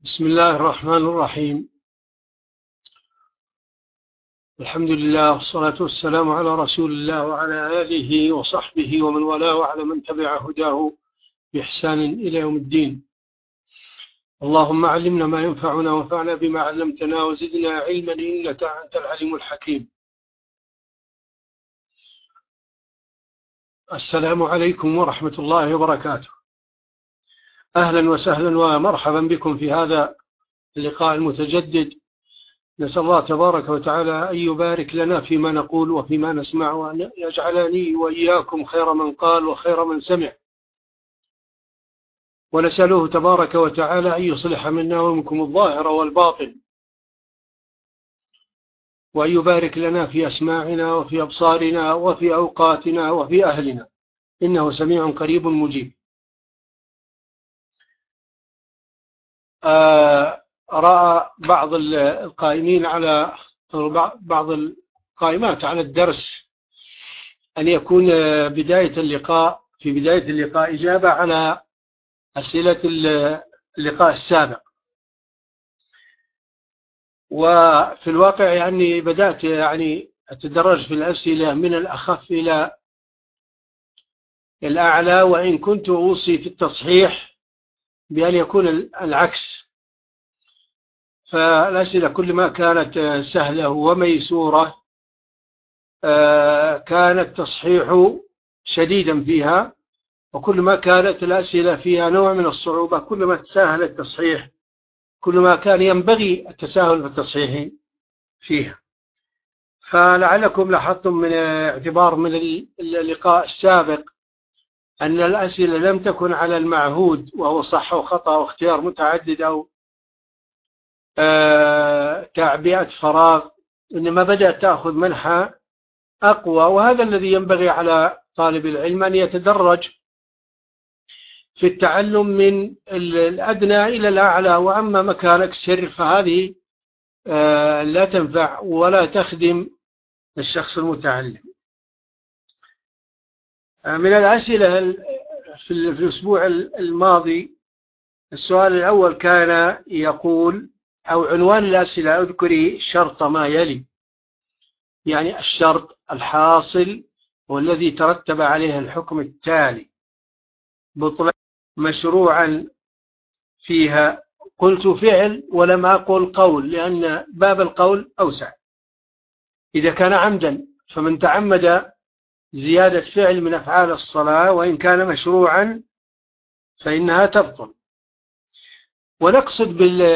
بسم الله الرحمن الرحيم. الحمد لله والصلاة والسلام على رسول الله وعلى آله وصحبه ومن والاه وعلى من تبع هداه بإحسان إلى يوم الدين. اللهم علمنا ما ينفعنا وانفعنا بما علمتنا وزدنا علما إنك أنت العليم الحكيم. السلام عليكم ورحمة الله وبركاته. أهلا وسهلا ومرحبا بكم في هذا اللقاء المتجدد. نسأل الله تبارك وتعالى أن يبارك لنا فيما نقول وفيما نسمع، وأن يجعلني وإياكم خير من قال وخير من سمع، ونسأله تبارك وتعالى أن يصلح منا ومنكم الظاهر والباطن، وأن يبارك لنا في أسماعنا وفي أبصارنا وفي أوقاتنا وفي أهلنا، إنه سميع قريب مجيب. رأى بعض القائمين على بعض القائمات على الدرس أن يكون في بداية اللقاء إجابة على أسئلة اللقاء السابق، وفي الواقع بدأت أتدرج في الأسئلة من الأخف إلى الأعلى، وإن كنت أوصي في التصحيح بأن يكون العكس، فالأسئلة كل ما كانت سهلة وميسورة كان التصحيح شديدا فيها، وكل ما كانت الأسئلة فيها نوع من الصعوبة كل ما تساهل التصحيح، كل ما كان ينبغي التساهل في التصحيح فيها. فلعلكم لاحظتم من اعتبار من اللقاء السابق أن الأسئلة لم تكن على المعهود، وهو صح وخطأ واختيار متعدد أو تعبئة فراغ، إنما بدأت تأخذ منحى أقوى، وهذا الذي ينبغي على طالب العلم أن يتدرج في التعلم من الأدنى إلى الأعلى. وأما مكانك سر فهذه لا تنفع ولا تخدم الشخص المتعلم. من الأسئلة في الأسبوع الماضي السؤال الأول كان يقول، أو عنوان الأسئلة: اذكري شرط ما يلي، يعني الشرط الحاصل والذي ترتب عليه الحكم التالي بطلان مشروعا فيها. قلت فعل ولم أقل قول، لأن باب القول أوسع. إذا كان عمدا فمن تعمد زيادة فعل من أفعال الصلاة وإن كان مشروعا فإنها تبطل. ونقصد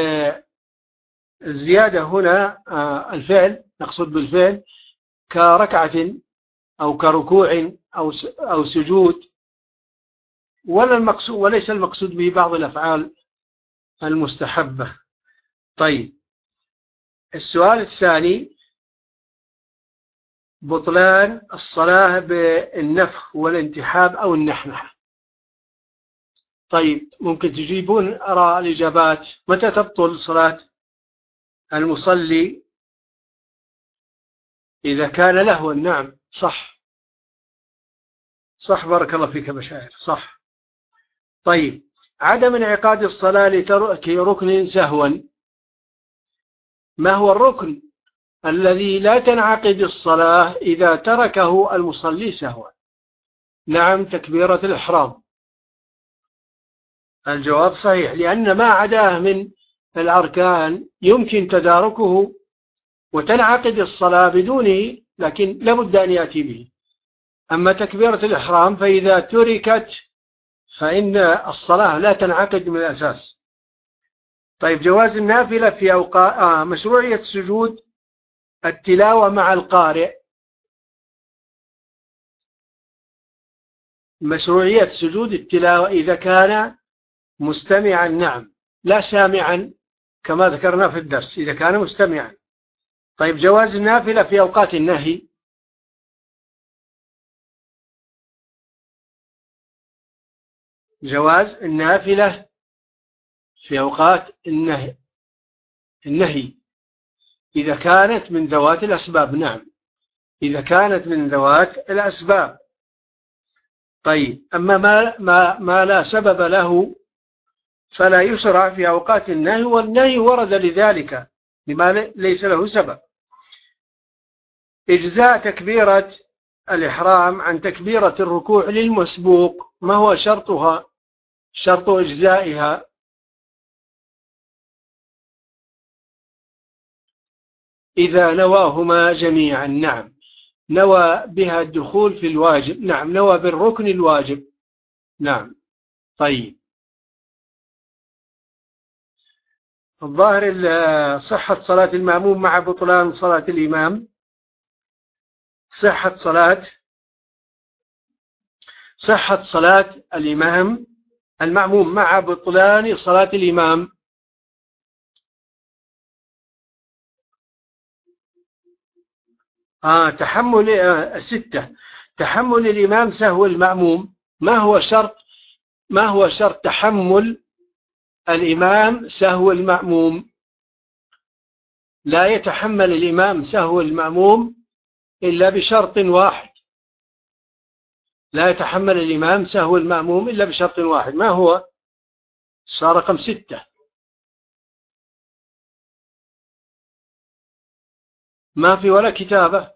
بالزيادة هنا الفعل، نقصد بالفعل كركعة أو كركوع أو سجود، وليس المقصود به بعض الأفعال المستحبة. طيب، السؤال الثاني: بطلان الصلاة بالنفخ والانتحاب أو النحنحة. طيب، ممكن تجيبون أرى الإجابات. متى تبطل صلاة المصلي؟ إذا كان لهوا. نعم، صح بارك الله فيك مشاعر، صح. طيب، عدم انعقاد الصلاة لترك ركن سهوا. ما هو الركن الذي لا تنعقد الصلاة إذا تركه المصلي سهوا؟ نعم، تكبيرة الإحرام. الجواب صحيح، لأن ما عداه من الأركان يمكن تداركه وتنعقد الصلاة بدونه، لكن لابد أن يأتي به. أما تكبيرة الإحرام فإذا تركت فإن الصلاة لا تنعقد من الأساس. طيب، جواز النافلة في أوقات مشروعية سجود التلاوة مع القارئ. مشروعية سجود التلاوة إذا كان مستمعا، نعم، لا سامعا كما ذكرنا في الدرس، إذا كان مستمعا. طيب، جواز النافلة في أوقات النهي. جواز النافلة في أوقات النهي إذا كانت من ذوات الأسباب. نعم، إذا كانت من ذوات الأسباب. طيب، أما ما لا سبب له فلا يشرع في أوقات النهي، والنهي ورد لذلك لما ليس له سبب. إجزاء تكبيرة الإحرام عن تكبيرة الركوع للمسبوق، ما هو شرطها؟ شرط إجزائها إذا نواهما جميعا. نعم، نوى بها الدخول في الواجب. نعم، نوى بالركن الواجب. نعم. طيب، الظاهر صحة صلاة المأموم مع بطلان صلاة الإمام. صحة صلاة المأموم مع بطلان صلاة الإمام. تحمل 6. تحمل الإمام سهو المأموم. ما هو شرط تحمل الإمام سهو المأموم؟ لا يتحمل الإمام سهو المأموم إلا بشرط واحد. لا يتحمل الإمام سهو المأموم إلا بشرط واحد. ما هو؟ صار رقم 6. ما في ولا كتابة.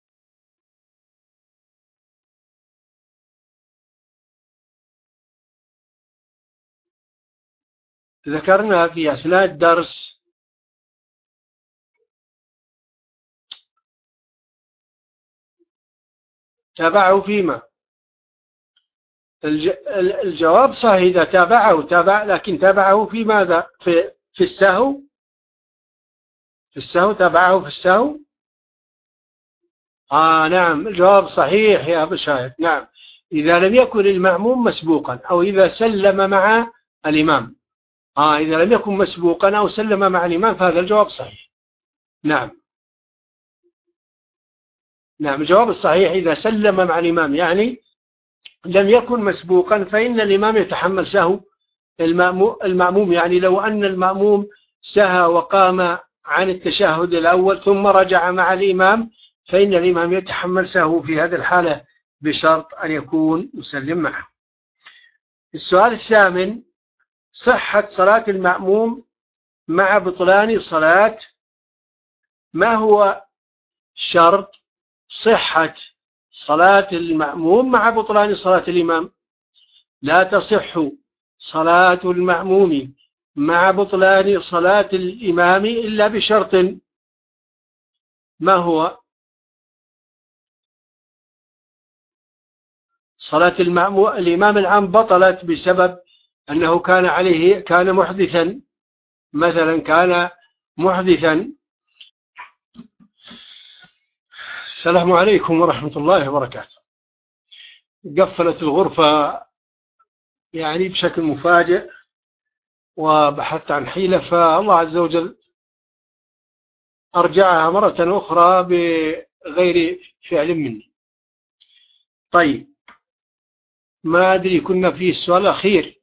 ذكرنا في أثناء الدرس تابعه فيما الجواب صحيح إذا تابعه لكن تابعه في ماذا؟ في السهو. في السهو تابعه في السهو. نعم، الجواب صحيح يا بشاير. نعم، إذا لم يكن المأموم مسبوقا أو إذا سلم مع الإمام. إذا لم يكن مسبوقا أو سلم مع الإمام فهذا الجواب صحيح. نعم. نعم، الجواب الصحيح إذا سلم مع الإمام، يعني لم يكن مسبوقا، فإن الإمام يتحمل سهو المأموم. يعني لو أن المأموم سهى وقام عن التشهد الأول ثم رجع مع الإمام، فإن الإمام يتحمل سهو في هذه الحالة بشرط أن يكون مسلم معه. السؤال الثامن: صحة صلاة المأموم مع بطلان صلاة. ما هو شرط صحة صلاة المأموم مع بطلان صلاة الإمام؟ لا تصح صلاة المأموم مع بطلان صلاة الإمام إلا بشرط. ما هو؟ صلاة الإمام العام بطلت بسبب أنه كان محدثا، مثلا كان محدثا. السلام عليكم ورحمة الله وبركاته. قفلت الغرفة يعني بشكل مفاجئ، وبحثت عن حيلة، فالله عز وجل أرجعها مرة أخرى بغير فعل مني. طيب، ما أدري، كنا في السؤال الأخير.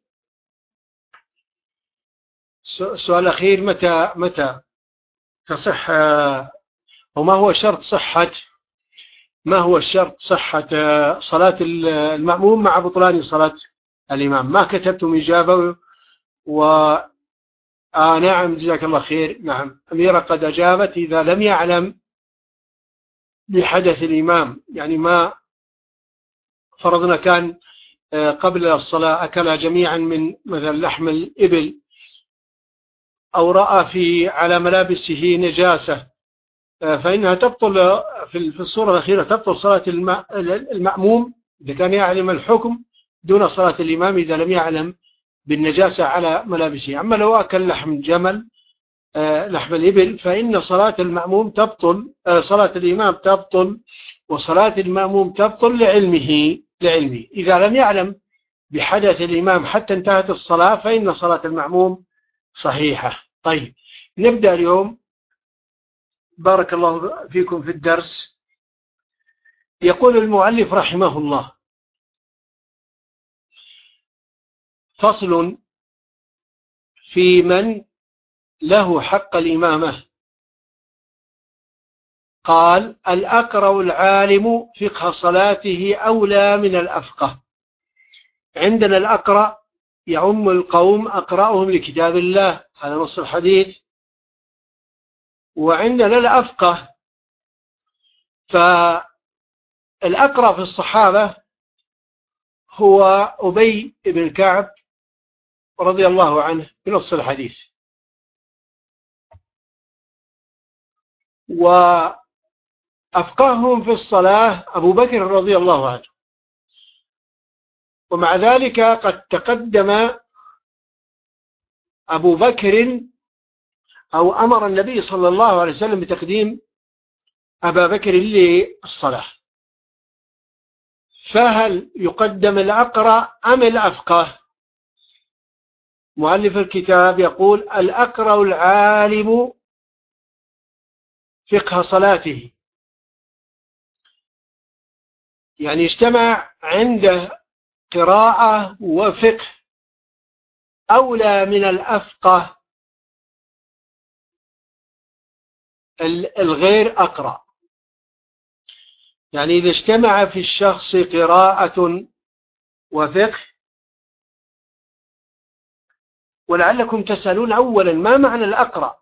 السؤال الأخير: متى تصح، وما هو شرط صحة صلاة المأموم مع بطلان صلاة الإمام؟ ما كتبتم إجابة. نعم، جزاك الله خير. نعم، أميرة قد أجابت: إذا لم يعلم بحدث الإمام، يعني ما فرضنا كان قبل الصلاة أكل جميعا من مثلا لحم الإبل، أو رأى على ملابسه نجاسة، فإنها تبطل في الصورة الأخيرة، تبطل صلاة المأموم إذا كان يعلم الحكم دون صلاة الإمام إذا لم يعلم بالنجاسة على ملابسه. أما لو أكل لحم جمل، لحم الإبل، فإن صلاة المأموم تبطل، صلاة الإمام تبطل، وصلاة المأموم تبطل لعلمه. إذا لم يعلم بحدث الإمام حتى انتهت الصلاة فإن صلاة المأموم صحيحة. طيب، نبدأ اليوم. بارك الله فيكم في الدرس. يقول المؤلف رحمه الله: فصل في من له حق الإمامة. قال: الأقرأ العالم فقه صلاته أولى من الأفقه. عندنا الأقرأ يعم القوم أقرأهم لكتاب الله، هذا نص الحديث. وعندنا الأفقه، فالأقرأ في الصحابة هو أبي بن كعب رضي الله عنه بنص الحديث، وأفقههم في الصلاة أبو بكر رضي الله عنه. ومع ذلك قد تقدم أبو بكر أو أمر النبي صلى الله عليه وسلم بتقديم أبا بكر للصلاة، فهل يقدم الأقرأ أم الأفقه؟ مؤلف الكتاب يقول الأقرأ العالم فقه صلاته، يعني اجتمع عنده قراءة وفقه، أولى من الأفقه الغير أقرأ. يعني إذا اجتمع في الشخص قراءة وفقه، ولعلكم تسألون أولا ما معنى الأقرأ؟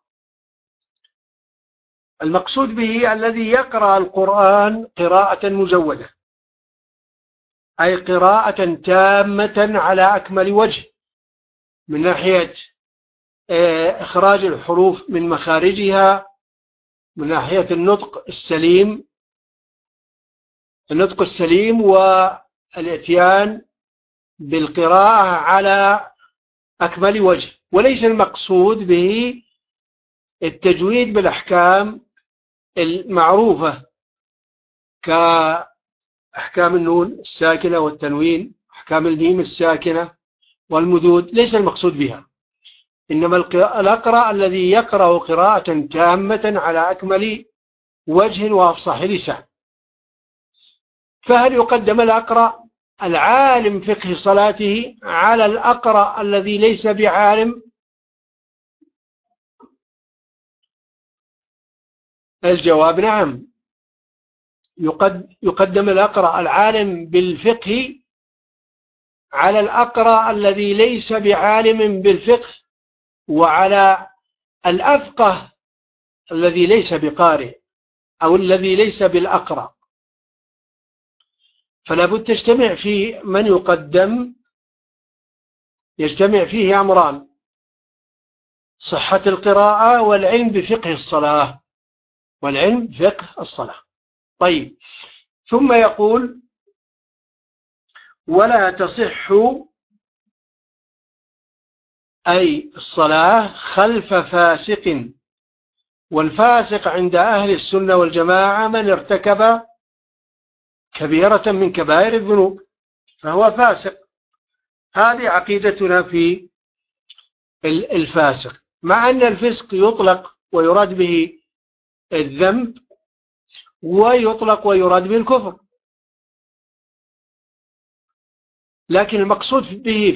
المقصود به الذي يقرأ القرآن قراءة مجودة، أي قراءة تامة على أكمل وجه، من ناحية إخراج الحروف من مخارجها، من ناحية النطق السليم والاتيان بالقراءة على أكمل وجه. وليس المقصود به التجويد بالأحكام المعروفة كأحكام النون الساكنة والتنوين، أحكام الميم الساكنة والمدود، ليس المقصود بها، إنما الأقرأ الذي يقرأ قراءة تامة على أكمل وجه وأفصح لسان. فهل يقدم الأقرأ العالم فقه صلاته على الأقرأ الذي ليس بعالم؟ الجواب نعم، يقدم الأقرأ العالم بالفقه على الأقرأ الذي ليس بعالم بالفقه، وعلى الأفقه الذي ليس بقارئ أو الذي ليس بالأقرأ. فلا بد تجتمع في من يقدم، يجتمع فيه أمران: صحة القراءة والعلم بفقه الصلاة، والعلم بفقه الصلاة. طيب، ثم يقول ولا تصح أي الصلاة خلف فاسق، والفاسق عند أهل السنة والجماعة من ارتكب كبيرة من كبائر الذنوب فهو فاسق. هذه عقيدتنا في الفاسق، مع أن الفسق يطلق ويراد به الذنب، ويطلق ويراد به الكفر، لكن المقصود به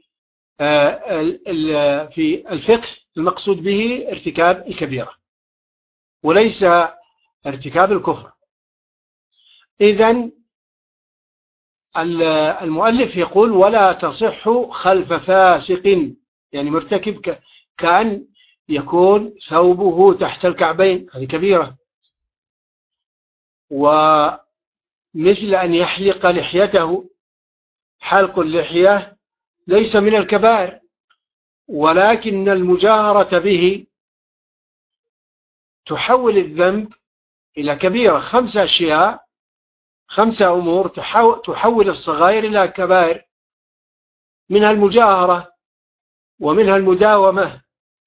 في الفقه المقصود به ارتكاب الكبيرة وليس ارتكاب الكفر. إذن المؤلف يقول ولا تصح خلف فاسق، يعني مرتكب كأن يكون ثوبه تحت الكعبين، هذه كبيرة. ومثل أن يحلق لحيته، حلق اللحية ليس من الكبائر، ولكن المجاهرة به تحول الذنب إلى كبيرة. 5 أشياء، 5 أمور تحول الصغائر إلى كبائر، منها المجاهرة، ومنها المداومة،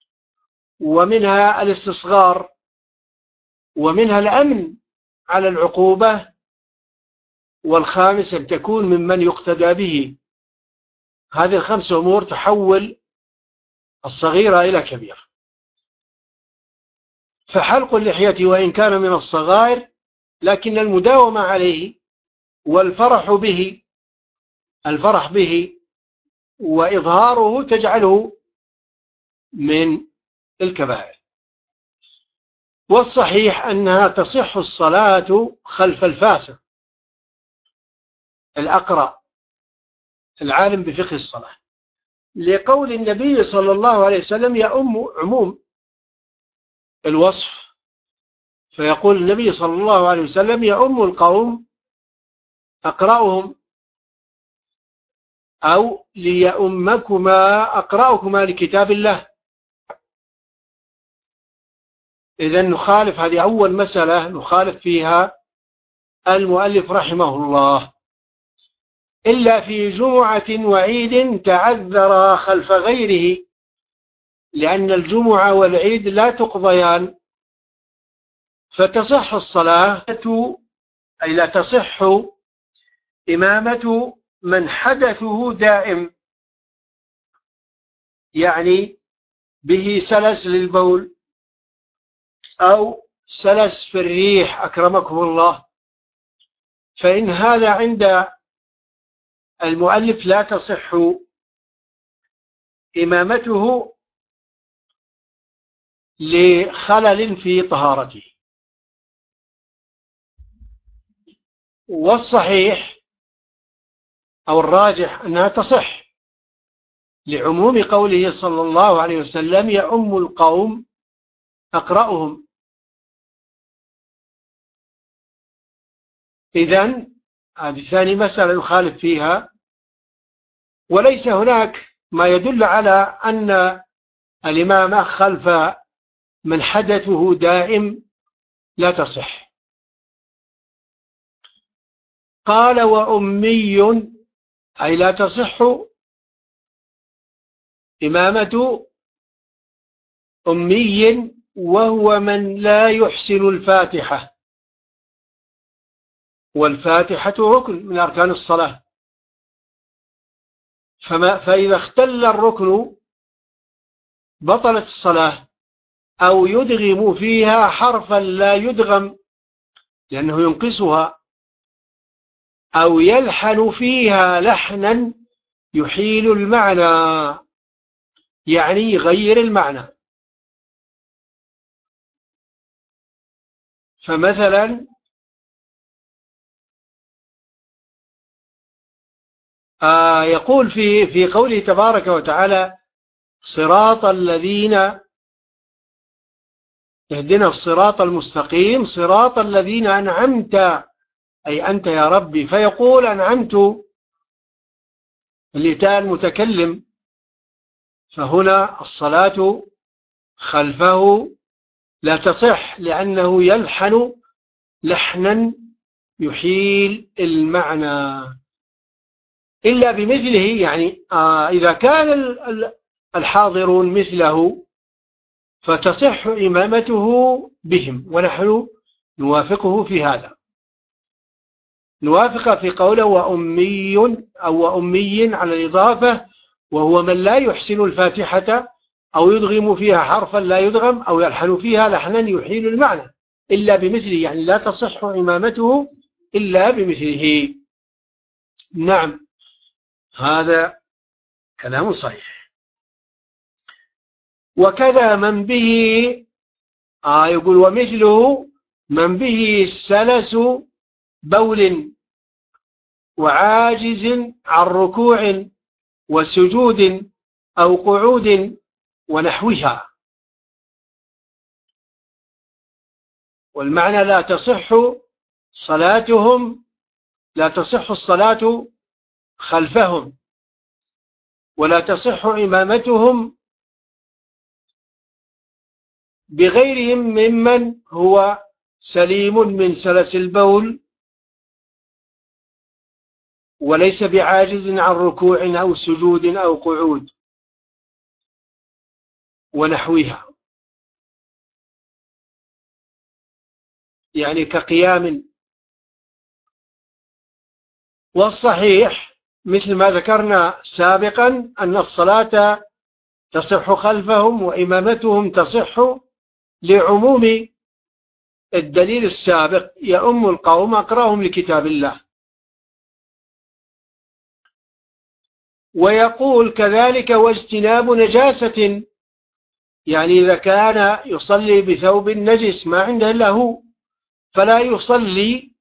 ومنها الاستصغار، ومنها الأمن على العقوبة، والخامس أن تكون ممن يقتدى به. هذه ال5 أمور تحول الصغيرة إلى كبيرة. فحلق اللحية وإن كان من الصغائر، لكن المداومة عليه والفرح به وإظهاره تجعله من الكبائر. والصحيح أنها تصح الصلاة خلف الفاسق الأقرأ العالم بفقه الصلاة، لقول النبي صلى الله عليه وسلم يؤم عموم الوصف، فيقول النبي صلى الله عليه وسلم يؤم القوم أقرأهم، أو ليؤمكما أقرأكما لكتاب الله. إذن نخالف، هذه أول مسألة نخالف فيها المؤلف رحمه الله، إلا في جمعة وعيد تعذر خلف غيره، لأن الجمعة والعيد لا تقضيان، فتصح الصلاة، أي لا تصح إمامة من حدثه دائم، يعني به سلس للبول أو سلس في الريح أكرمكم الله، فإن هذا عند المؤلف لا تصح إمامته لخلل في طهارته. والصحيح أو الراجح أنها تصح لعموم قوله صلى الله عليه وسلم يؤم القوم أقرأهم. إذن هذه ثاني مسألة يخالف فيها، وليس هناك ما يدل على أن الإمام خلف من حدثه دائم لا تصح. قال وأمي، أي لا تصح إمامة أمي وهو من لا يحسن الفاتحة، والفاتحة ركن من أركان الصلاة، فإذا اختل الركن بطلت الصلاة، أو يدغم فيها حرفا لا يدغم لأنه ينقصها، أو يلحن فيها لحنا يحيل المعنى، يعني يغير المعنى. فمثلا يقول في قوله تبارك وتعالى صراط الذين، اهدنا الصراط المستقيم صراط الذين أنعمت، أي أنت يا ربي، فيقول أنعمت الإتاء المتكلم، فهنا الصلاة خلفه لا تصح لأنه يلحن لحنا يحيل المعنى، إلا بمثله، يعني إذا كان الحاضرون مثله فتصح إمامته بهم، ونحن نوافقه في هذا، نوافق في قوله وأمي أو وأمي على الإضافة، وهو من لا يحسن الفاتحة أو يدغم فيها حرفا لا يدغم أو يلحن فيها لحنا يحيل المعنى إلا بمثله، يعني لا تصح إمامته إلا بمثله. نعم، هذا كلام صحيح. وكذا من به يقول ومثله من به سلس بول وعاجز عن ركوع وسجود أو قعود ونحوها. والمعنى لا تصح صلاتهم، لا تصح الصلاة خلفهم، ولا تصح إمامتهم بغيرهم ممن هو سليم من سلس البول وليس بعاجز عن ركوع أو سجود أو قعود ونحوها، يعني كقيام. والصحيح مثل ما ذكرنا سابقا أن الصلاة تصح خلفهم وإمامتهم تصح لعموم الدليل السابق يؤم القوم أقرأهم لكتاب الله. ويقول كذلك واجتناب نجاسة، يعني إذا كان يصلي بثوب نجس ما عنده إلا هو فلا يصلي،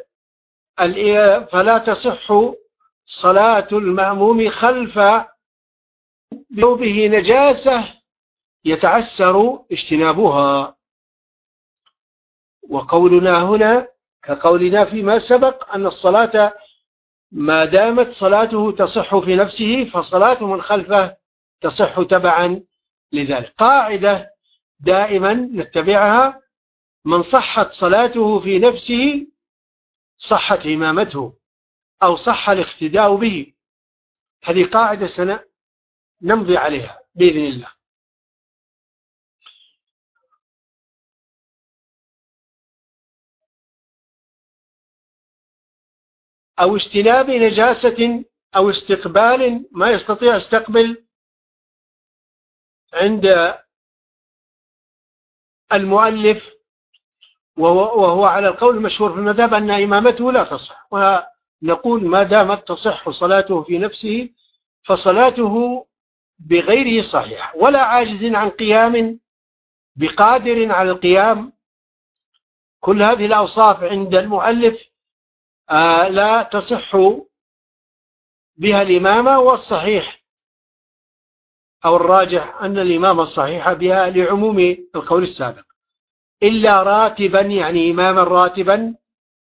فلا تصح صلاة المأموم خلف به نجاسة يتعسر اجتنابها. وقولنا هنا كقولنا فيما سبق أن الصلاة ما دامت صلاته تصح في نفسه فصلاة من خلفه تصح تبعا لذلك. قاعدة دائما نتبعها: من صحت صلاته في نفسه صحت إمامته أو صح الاقتداء به. هذه قاعدة سنمضي عليها بإذن الله. أو اجتناب نجاسة أو استقبال، ما يستطيع استقبل عند المؤلف، وهو على القول المشهور في المذهب أن إمامته لا تصح، ونقول ما دامت تصح صلاته في نفسه فصلاته بغيره صحيح، ولا عاجز عن قيام بقادر على القيام. كل هذه الأوصاف عند المؤلف لا تصح بها الإمامة، والصحيح أو الراجح أن الإمامة الصحيحة بها لعموم القول السابق، إلا راتبا، يعني إماما راتبا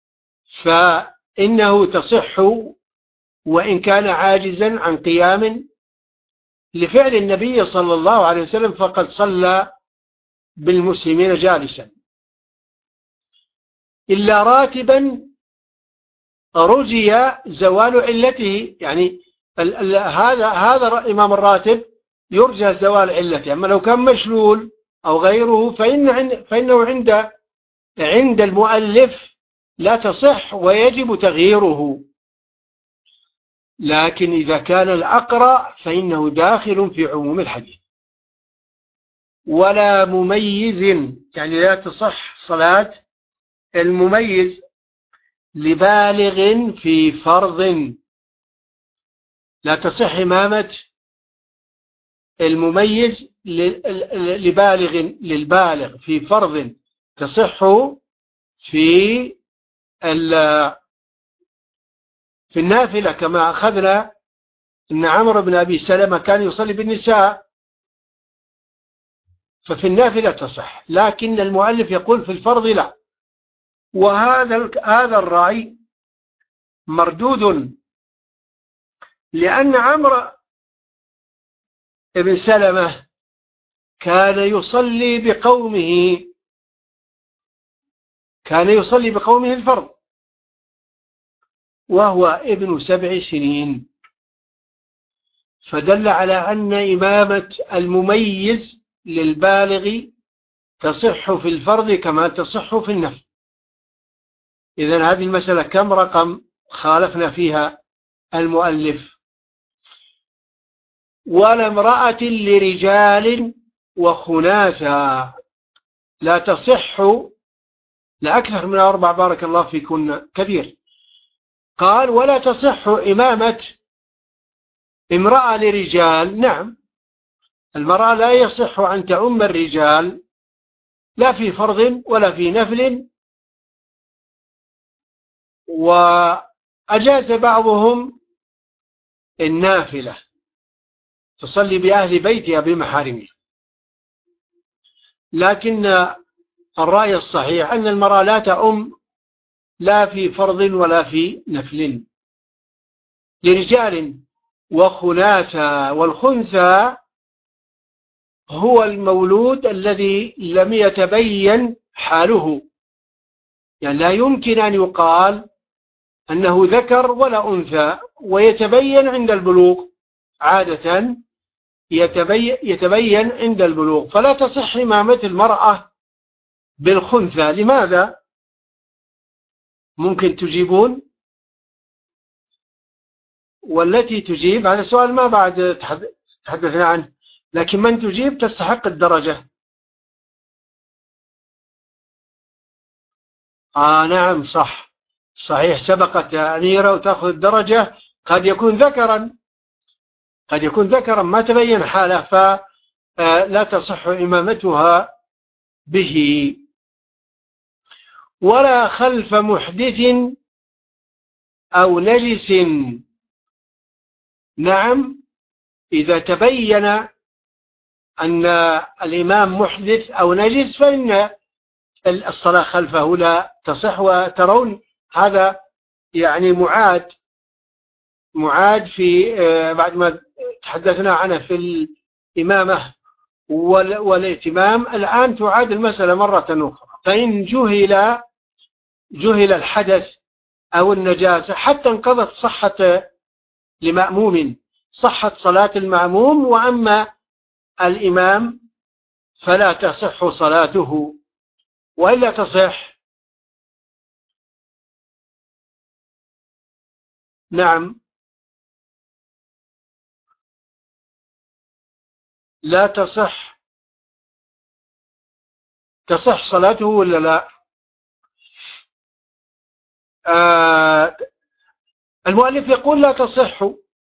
فإنه تصح وإن كان عاجزا عن قيام، لفعل النبي صلى الله عليه وسلم فقد صلى بالمسلمين جالسا. إلا راتبا رجي زوال علته، يعني هذا الإمام الراتب يرجى زوال علته. أما لو كان مشلول أو غيره فإنه عند المؤلف لا تصح ويجب تغييره. لكن إذا كان الأقرأ فإنه داخل في عموم الحديث. ولا مميز، يعني لا تصح صلاة المميز لبالغ في فرض، لا تصح إمامة المميز للبالغ في فرض، تصح في النافلة، كما أخذنا أن عمرو بن أبي سلمة كان يصلي بالنساء، ففي النافلة تصح، لكن المؤلف يقول في الفرض لا. وهذا الرأي مردود، لأن عمرو بن سلمة كان يصلي بقومه الفرض وهو ابن 7 سنين، فدل على أن إمامة المميز للبالغ تصح في الفرض كما تصح في النفل. إذن هذه المسألة كم رقم خالفنا فيها المؤلف؟ ولا امرأة لرجال وخناثا لا تصح، لأكثر من 4 بارك الله فيكن كثير. قال ولا تصح إمامة امرأة لرجال. نعم، المرأة لا يصح أن تعم الرجال لا في فرض ولا في نفل، وأجاز بعضهم النافلة تصلي بأهل بيتها بمحارمها. لكن الرأي الصحيح أن المرأة لا تعم لا في فرض ولا في نفل لرجال وخناثا. والخنثى هو المولود الذي لم يتبين حاله، يعني لا يمكن أن يقال أنه ذكر ولا أنثى، ويتبين عند البلوغ، عادة يتبين عند البلوغ، فلا تصح إمامة المرأة بالخنثى. لماذا؟ ممكن تجيبون؟ والتي تجيب هذا سؤال ما بعد تحدثنا عنه، لكن من تجيب تستحق الدرجة. نعم صح، صحيح، سبقت أميرة وتأخذ الدرجة. قد يكون ذكرا ما تبين حاله فلا تصح إمامتها به. ولا خلف محدث أو نجس. نعم، إذا تبين أن الإمام محدث أو نجس فإن الصلاة خلفه لا تصح. وترون هذا يعني معاد في بعد ما تحدثنا عنه في الإمامة والائتمام، الآن تعاد المسألة مرة أخرى. فإن جهل الحدث أو النجاسة حتى انقضت صحت صلاة المأموم، وأما الإمام فلا تصح صلاته. وإلا تصح. نعم، لا تصح صلاته ولا لا؟ المؤلف يقول لا تصح،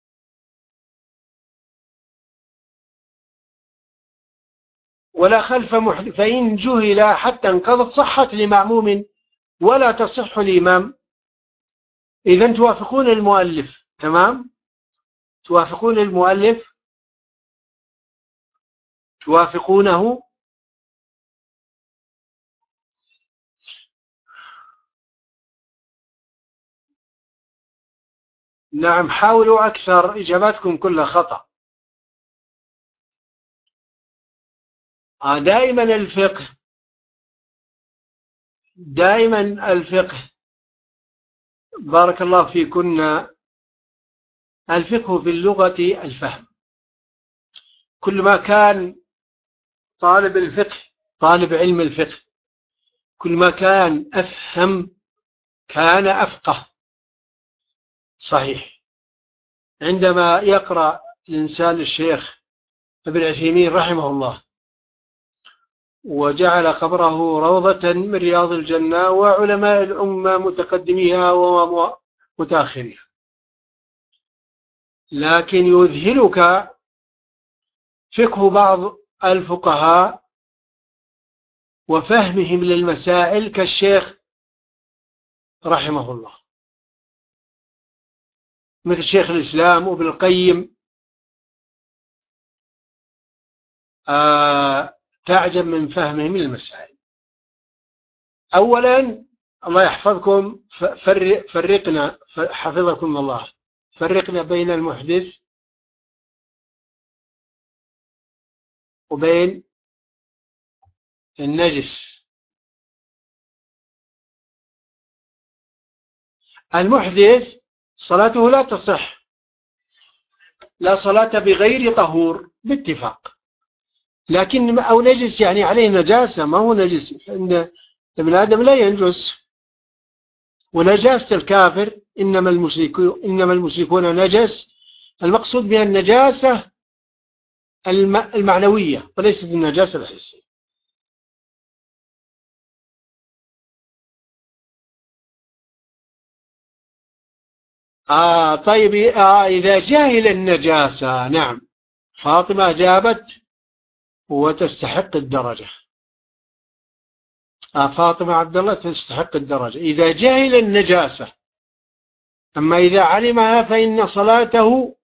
ولا خلف محدث، فإن جهل حتى انقضت صحت لمأموم ولا تصح الإمام. إذن توافقون المؤلف. تمام، توافقون المؤلف، توافقونه. نعم، حاولوا أكثر، إجاباتكم كلها خطأ. دائما الفقه بارك الله فيكن، الفقه في اللغة الفهم. كل ما كان طالب علم الفقه كل ما كان أفهم كان أفقه. صحيح. عندما يقرأ الإنسان الشيخ ابن عثيمين رحمه الله وجعل قبره روضة من رياض الجنة، وعلماء الأمة متقدميها ومتأخرها، لكن يذهلك فقه بعض الفقهاء وفهمهم للمسائل كالشيخ رحمه الله، مثل شيخ الإسلام وابن القيم. تعجب من فهمهم للمسائل. أولا الله يحفظكم، فرقنا حفظكم الله، فرقنا بين المحدث وبين النجس. المحدث صلاته لا تصح، لا صلاة بغير طهور باتفاق، لكن أو نجس يعني عليه نجاسة، ما هو نجس، إن ابن آدم لا ينجس. ونجاسة الكافر إنما المشركون نجس، المقصود بها النجاسة المعنوية وليست النجاسة الحسية. طيب، إذا جاهل النجاسة، نعم، فاطمة جابت وتستحق الدرجة. فاطمة عبد الله تستحق الدرجة إذا جاهل النجاسة. أما إذا علمها فإن صلاته،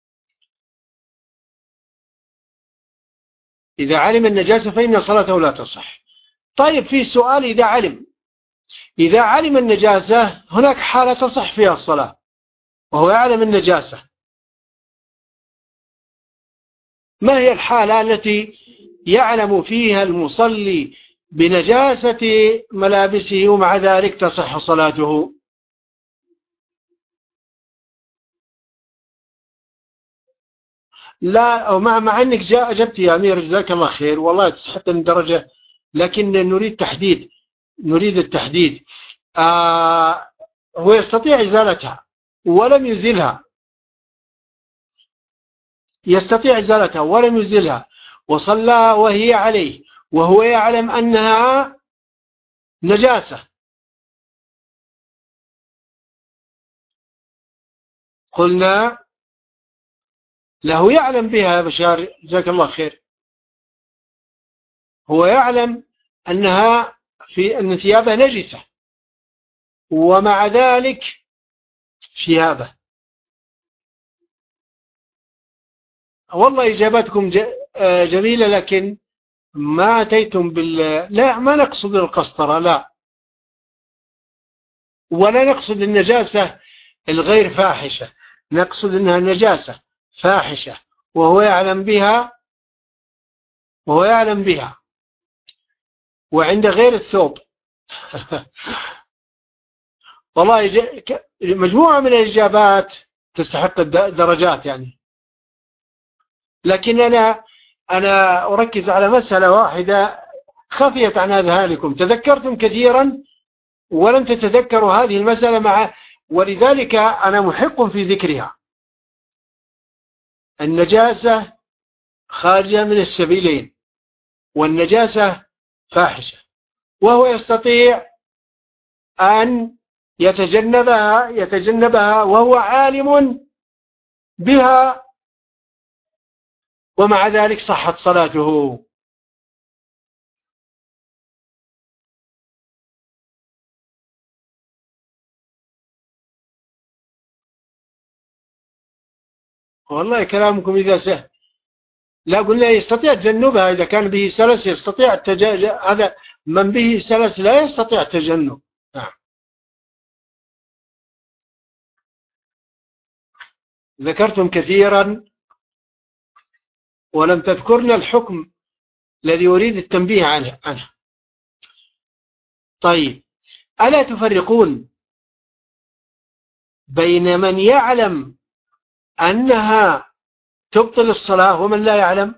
إذا علم النجاسة فإن صلاته لا تصح. طيب، في سؤال، إذا علم النجاسة هناك حالة تصح فيها الصلاة وهو يعلم النجاسة. ما هي الحالة التي يعلم فيها المصلي بنجاسة ملابسه ومع ذلك تصح صلاته؟ لا، مع أنك أجبت يا أمير جزاك الله خير، والله تستحق الدرجة، لكن نريد التحديد. هو يستطيع إزالتها ولم يزلها، وصلى وهي عليه وهو يعلم أنها نجاسة. قلنا له يعلم بها يا بشار جزاك الله خير، هو يعلم أن ثيابه نجسة، ومع ذلك ثيابه والله إجابتكم جميلة، لكن ما أتيتم لا، ما نقصد القسطرة، لا، ولا نقصد النجاسة الغير فاحشة، نقصد أنها نجاسة فاحشة وهو يعلم بها، وعند غير الثوب. والله مجموعة من الإجابات تستحق الدرجات يعني، لكن أنا أركز على مسألة واحدة خفيت عن أذهانكم. تذكرتم كثيرا ولم تتذكروا هذه المسألة، ولذلك أنا محق في ذكرها. النجاسة خارجة من السبيلين، والنجاسة فاحشة، وهو يستطيع أن يتجنبها وهو عالم بها، ومع ذلك صحت صلاته. والله كلامكم إذا سهل، لا قلنا يستطيع تجنبها إذا كان به سلس، يستطيع هذا من به سلس لا يستطيع تجنب. نعم. ذكرتم كثيرا ولم تذكرنا الحكم الذي أريد التنبيه عنه. طيب، ألا تفرقون بين من يعلم أنها تبطل الصلاة ومن لا يعلم؟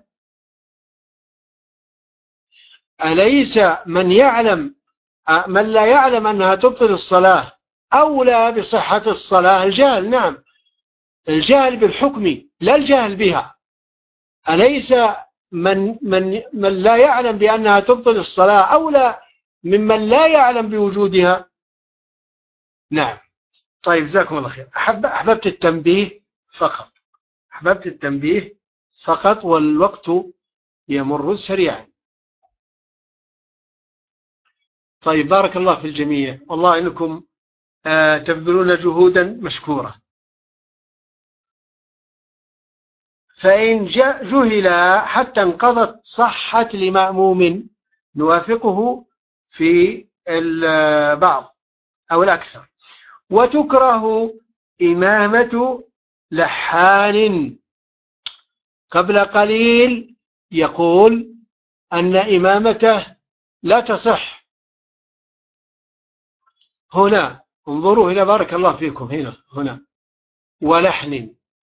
أليس من لا يعلم أنها تبطل الصلاة أولى بصحة الصلاة؟ الجهل، نعم، الجهل بالحكم لا الجهل بها. أليس من لا يعلم بأنها تبطل الصلاة أولى ممن لا يعلم بوجودها؟ نعم. طيب، جزاكم الله خير. أحببت التنبيه فقط، والوقت يمر سريعا. طيب، بارك الله في الجميع، والله إنكم تبذلون جهودا مشكورة. فإن جهل حتى انقضت صحة لمأموم نوافقه في البعض أو الأكثر. وتكره إمامة لحان. قبل قليل يقول أن إمامته لا تصح. هنا انظروا هنا، بارك الله فيكم، هنا ولحن،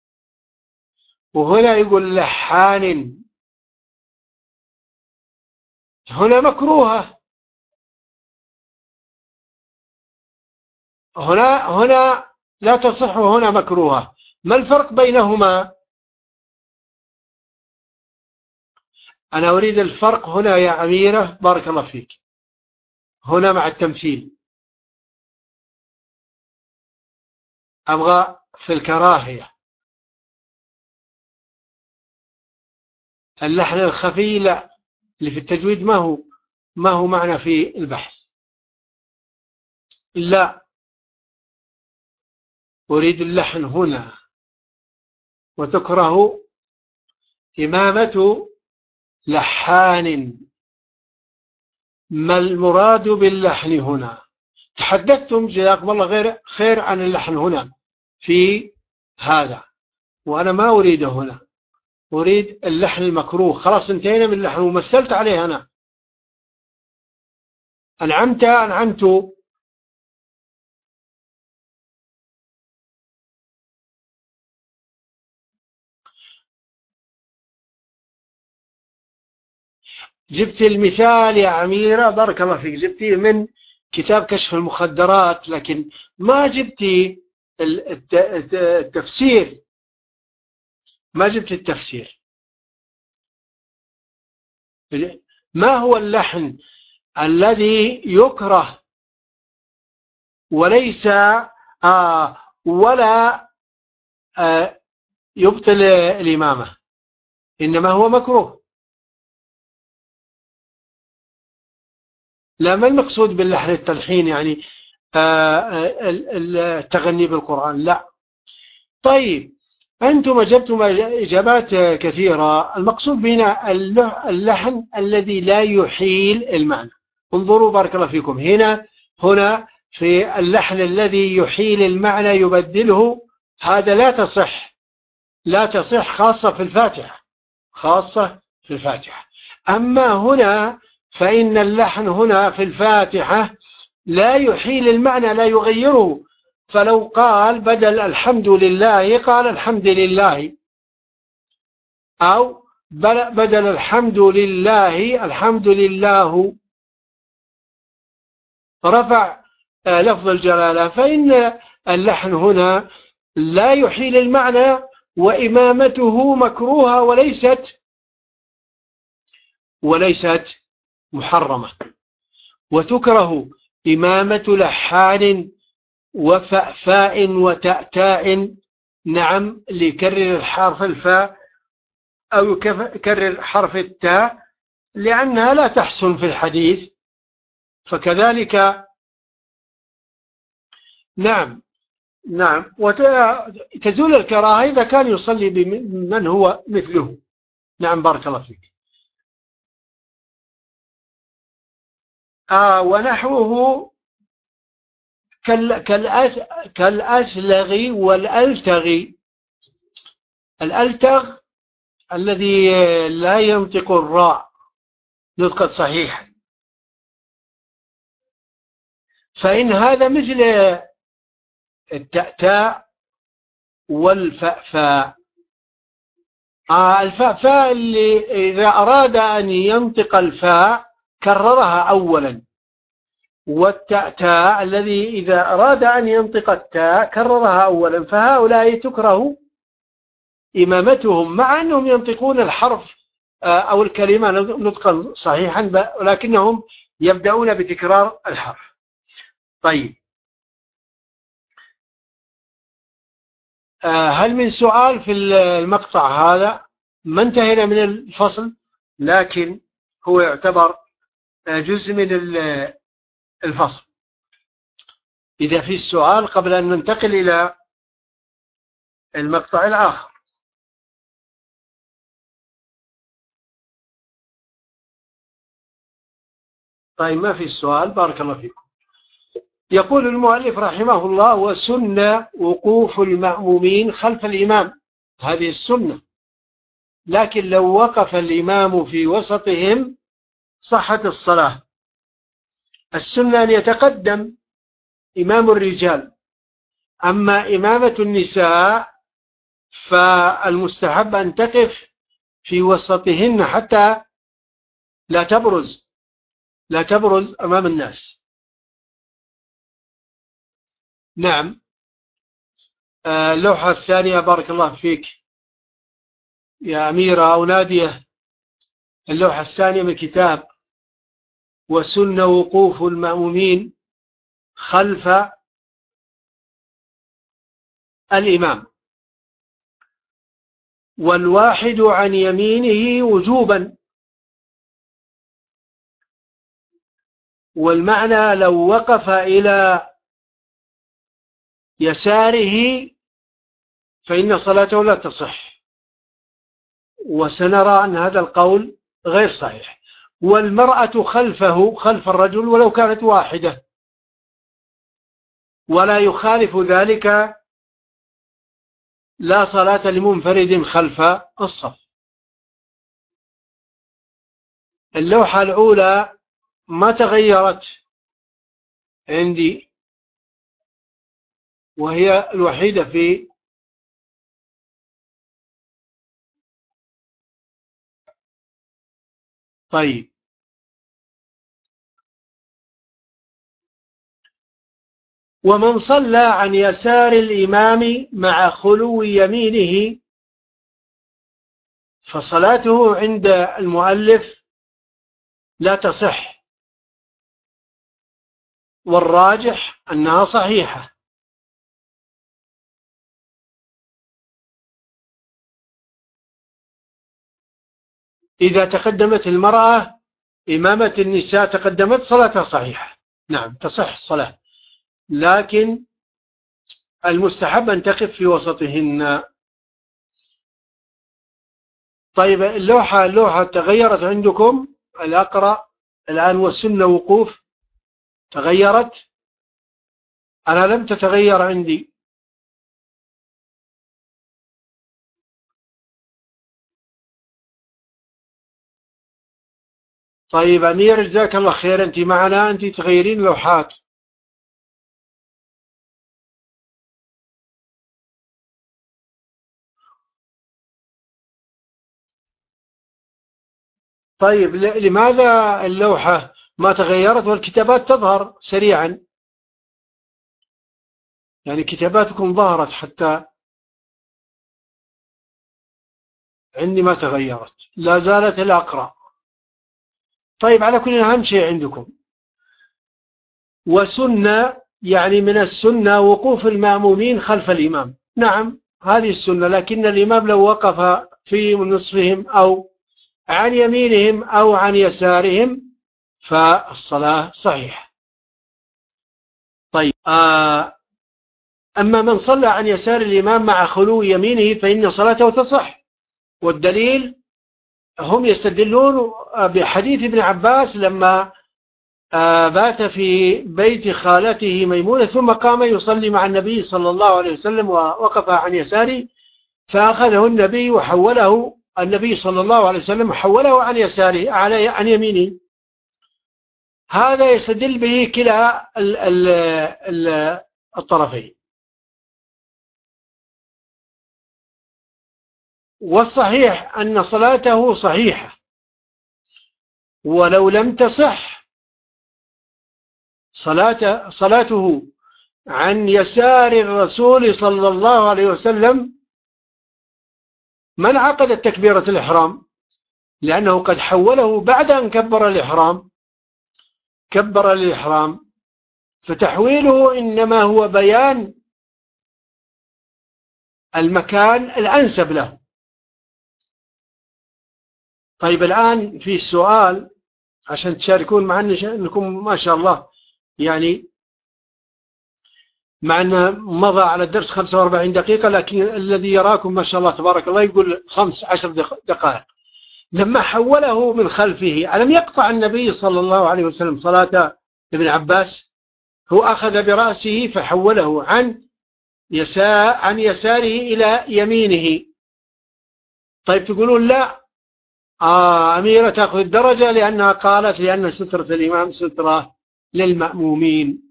وهنا يقول لحان، هنا مكروهة، هنا لا تصح، وهنا مكروهة. ما الفرق بينهما؟ أنا أريد الفرق هنا يا أميرة، بارك الله فيك، هنا مع التمثيل، أبغى في الكراهية. اللحن الخفي لا، اللي في التجويد ما هو معنى في البحث. لا، أريد اللحن هنا. وتكره إمامة لحان. ما المراد باللحن هنا؟ تحدثتم جزاكم الله خير عن اللحن هنا في هذا، وأنا ما أريده هنا، أريد اللحن المكروه. خلاص انتهينا من اللحن ومثلت عليه أنا. أنعمت. جبت المثال يا عميرة، بارك الله فيك، جبتيه من كتاب كشف المخدرات، لكن ما جبتي التفسير، ما جبت التفسير. ما هو اللحن الذي يكره وليس ولا يبطل الإمامة، إنما هو مكروه؟ لا، ما المقصود باللحن التلحين يعني التغني بالقرآن؟ لا. طيب، أنتم أجبتم إجابات كثيرة. المقصود بنا اللحن الذي لا يحيل المعنى. انظروا بارك الله فيكم، هنا في اللحن الذي يحيل المعنى يبدله، هذا لا تصح خاصة في الفاتحة. أما هنا فإن اللحن هنا في الفاتحة لا يحيل المعنى، لا يغيره. فلو قال بدل الحمد لله قال الحمد لله، أو بدل الحمد لله رفع لفظ الجلالة، فإن اللحن هنا لا يحيل المعنى، وإمامته مكروهة وليست محرمة. وتكره إمامة لحان وفأفاء وتأتاء، نعم، ليكرر حرف الفاء أو يكرر حرف التاء، لأنها لا تحسن في الحديث. فكذلك نعم وتزول الكراهة إذا كان يصلي بمن هو مثله. نعم بارك الله فيك. ونحوه كالأسلغ والألتغ. الألتغ الذي لا ينطق الراء نطقا صحيحا، فإن هذا مثل التأتاء والفأفاء. الفأفاء اللي إذا أراد أن ينطق الفاء كررها أولا، والتأتاء الذي إذا أراد أن ينطق التاء كررها أولا. فهؤلاء تكره إمامتهم مع أنهم ينطقون الحرف أو الكلمة نطقا صحيحا، ولكنهم يبدأون بتكرار الحرف. طيب، هل من سؤال في المقطع هذا؟ ما انتهينا من الفصل، لكن هو يعتبر جزء من الفصل. إذا في السؤال قبل أن ننتقل إلى المقطع الآخر. طيب، ما في السؤال، بارك الله فيكم. يقول المؤلف رحمه الله: وسنة وقوف المأمومين خلف الإمام. هذه السنة، لكن لو وقف الإمام في وسطهم صحت الصلاة. السنة أن يتقدم إمام الرجال، أما إمامة النساء فالمستحب أن تقف في وسطهن حتى لا تبرز أمام الناس. نعم. اللوحة الثانية بارك الله فيك يا أميرة أو نادية، اللوحة الثانية من كتاب وسنة وقوف المأمومين خلف الإمام، والواحد عن يمينه وجوبا. والمعنى لو وقف إلى يساره فإن صلاته لا تصح، وسنرى أن هذا القول غير صحيح. والمرأة خلف الرجل ولو كانت واحدة، ولا يخالف ذلك لا صلاة لمنفرد خلف الصف. اللوحة الأولى ما تغيرت عندي، وهي الوحيدة في طيب. ومن صلى عن يسار الإمام مع خلو يمينه فصلاته عند المؤلف لا تصح، والراجح أنها صحيحة. إذا تقدمت المرأة إمامة النساء تقدمت صلاتها صحيحة، نعم تصح الصلاة، لكن المستحب أن تقف في وسطهن. طيب اللوحة تغيرت عندكم؟ الأقرأ الآن والسنة وقوف تغيرت؟ أنا لم تتغير عندي. طيب أمير جزاك الله خير، أنت معنا، أنت تغيرين لوحات. طيب لماذا اللوحة ما تغيرت والكتابات تظهر سريعا؟ يعني كتاباتكم ظهرت حتى عندي ما تغيرت، لا زالت الأقرأ. طيب على كل أهم شيء عندكم وسنة، يعني من السنة وقوف المأمومين خلف الإمام. نعم هذه السنة، لكن الإمام لو وقف في نصفهم أو عن يمينهم أو عن يسارهم فالصلاة صحيحة. طيب أما من صلى عن يسار الإمام مع خلو يمينه فإن صلاته تصح، والدليل هم يستدلون بحديث ابن عباس لما بات في بيت خالته ميمونة ثم قام يصلي مع النبي صلى الله عليه وسلم ووقف عن يساره فأخذه النبي وحوله النبي صلى الله عليه وسلم حوله عن يساره عن يمينه. هذا يستدل به كلا الطرفين. والصحيح أن صلاته صحيحة، ولو لم تصح صلاته عن يسار الرسول صلى الله عليه وسلم ما انعقدت تكبيرة الإحرام، لأنه قد حوله بعد أن كبر الإحرام، فتحويله إنما هو بيان المكان الأنسب له. طيب الآن في سؤال عشان تشاركون معنا أنكم ما شاء الله يعني مع أن مضى على الدرس 45 دقيقة، لكن الذي يراكم ما شاء الله تبارك الله يقول 15 دقائق. لما حوله من خلفه ألم يقطع النبي صلى الله عليه وسلم صلاة ابن عباس؟ هو أخذ برأسه فحوله عن يساره إلى يمينه. طيب تقولون لا أميرة تأخذ الدرجة لأنها قالت لأن سترة الإمام سترة للمأمومين.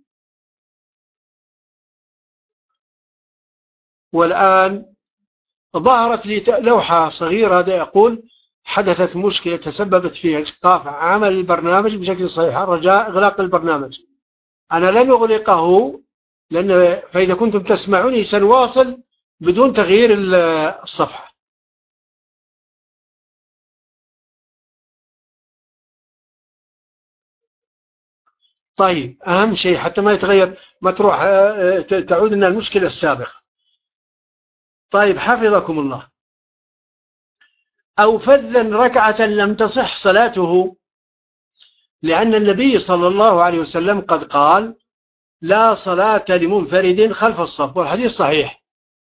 والآن ظهرت لي لوحة صغيرة، هذا يقول حدثت مشكلة تسببت في إيقاف عمل البرنامج بشكل صحيح، رجاء إغلاق البرنامج. أنا لن أغلقه فإذا كنتم تسمعوني سنواصل بدون تغيير الصفحة. طيب أهم شيء حتى ما يتغير، ما تروح تعود لنا المشكلة السابقة. طيب حفظكم الله. أو فذا ركعة لم تصح صلاته، لأن النبي صلى الله عليه وسلم قد قال لا صلاة لمنفرد خلف الصف، والحديث صحيح.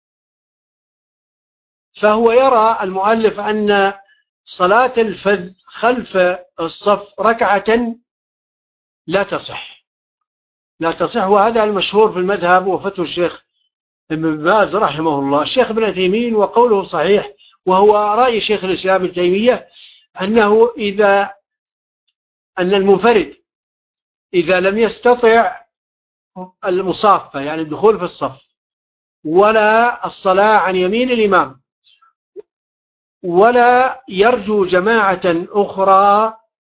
فهو يرى المؤلف أن صلاة الفذ خلف الصف ركعة لا تصح، وهذا المشهور في المذهب وفتوى الشيخ ابن باز رحمه الله. الشيخ ابن عثيمين وقوله صحيح، وهو رأي شيخ الإسلام ابن تيمية أن المنفرد إذا لم يستطع المصافة يعني الدخول في الصف ولا الصلاة عن يمين الإمام ولا يرجو جماعة أخرى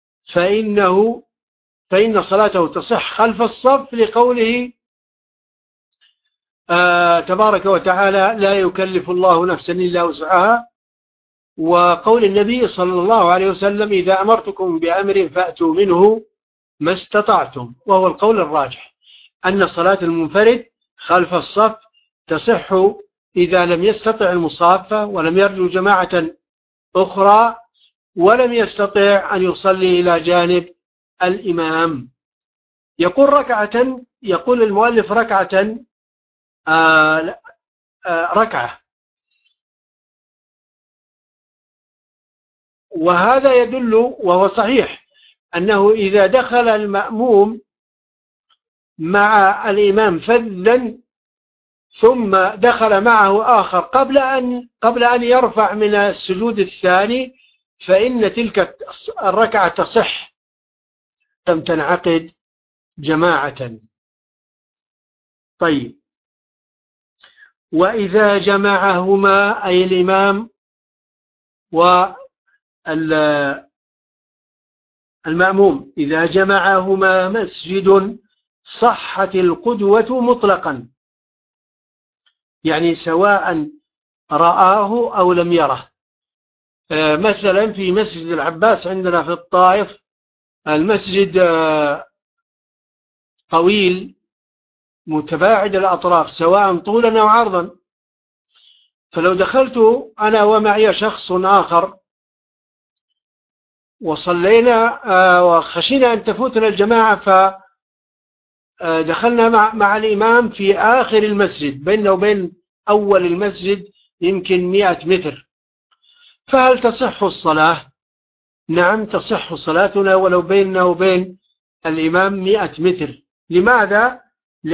فإن صلاته تصح خلف الصف، لقوله تبارك وتعالى لا يكلف الله نفسا إلا وسعها، وقول النبي صلى الله عليه وسلم إذا أمرتكم بأمر فأتوا منه ما استطعتم. وهو القول الراجح أن صلاة المنفرد خلف الصف تصح إذا لم يستطع المصافة ولم يرجو جماعة أخرى ولم يستطع أن يصلي إلى جانب الإمام. يقول المؤلف ركعة ركعة وهذا يدل وهو صحيح أنه إذا دخل المأموم مع الإمام فذا ثم دخل معه آخر قبل أن يرفع من السجود الثاني، فإن تلك الركعة تصح، لم تنعقد جماعة. طيب، وإذا جمعهما أي الإمام والمأموم إذا جمعهما مسجد صحت القدوة مطلقا، يعني سواء رآه أو لم يره. مثلا في مسجد العباس عندنا في الطائف المسجد طويل متباعد الأطراف سواء طولا أو عرضا، فلو دخلت أنا ومعي شخص آخر وصلينا وخشينا أن تفوتنا الجماعة، فدخلنا مع الإمام في آخر المسجد، بيننا وبين أول المسجد يمكن 100 متر، فهل تصح الصلاة؟ نعم تصح صلاتنا ولو بيننا وبين الإمام 100 متر. لماذا؟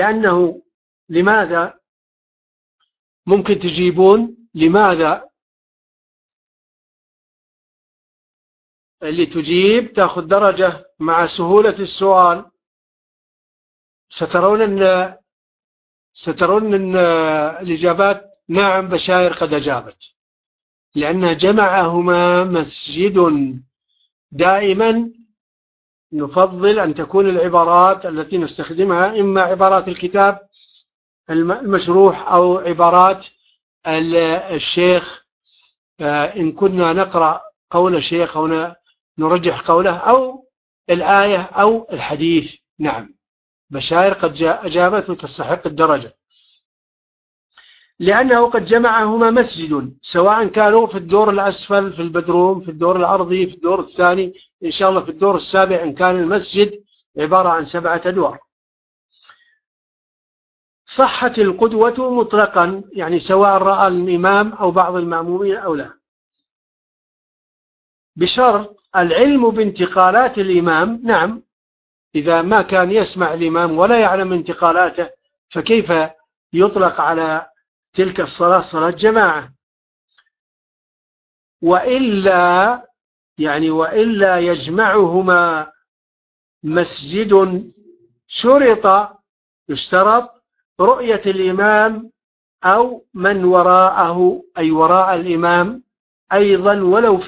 لماذا ممكن تجيبون لماذا؟ اللي تجيب تأخذ درجة مع سهولة السؤال. سترون أن الإجابات نعم بشائر قد أجابت، لأن جمعهما مسجد. دائما نفضل أن تكون العبارات التي نستخدمها إما عبارات الكتاب المشروح أو عبارات الشيخ، إن كنا نقرأ قول الشيخ أو نرجح قوله، أو الآية أو الحديث. نعم بشائر قد أجابت وتستحق الدرجة، لأنه قد جمعهما مسجد، سواء كانوا في الدور الأسفل في البدروم، في الدور الأرضي، في الدور الثاني، إن شاء الله في الدور السابع إن كان المسجد عبارة عن 7 أدوار. صحت القدوة مطلقا، يعني سواء رأى الإمام أو بعض المأمومين أو لا، بشرط العلم بانتقالات الإمام. نعم إذا ما كان يسمع الإمام ولا يعلم انتقالاته فكيف يطلق على تلك الصلاة صلاة جماعة؟ وإلا يجمعهما مسجد يشترط رؤية الإمام أو من وراءه، أي وراء الإمام أيضا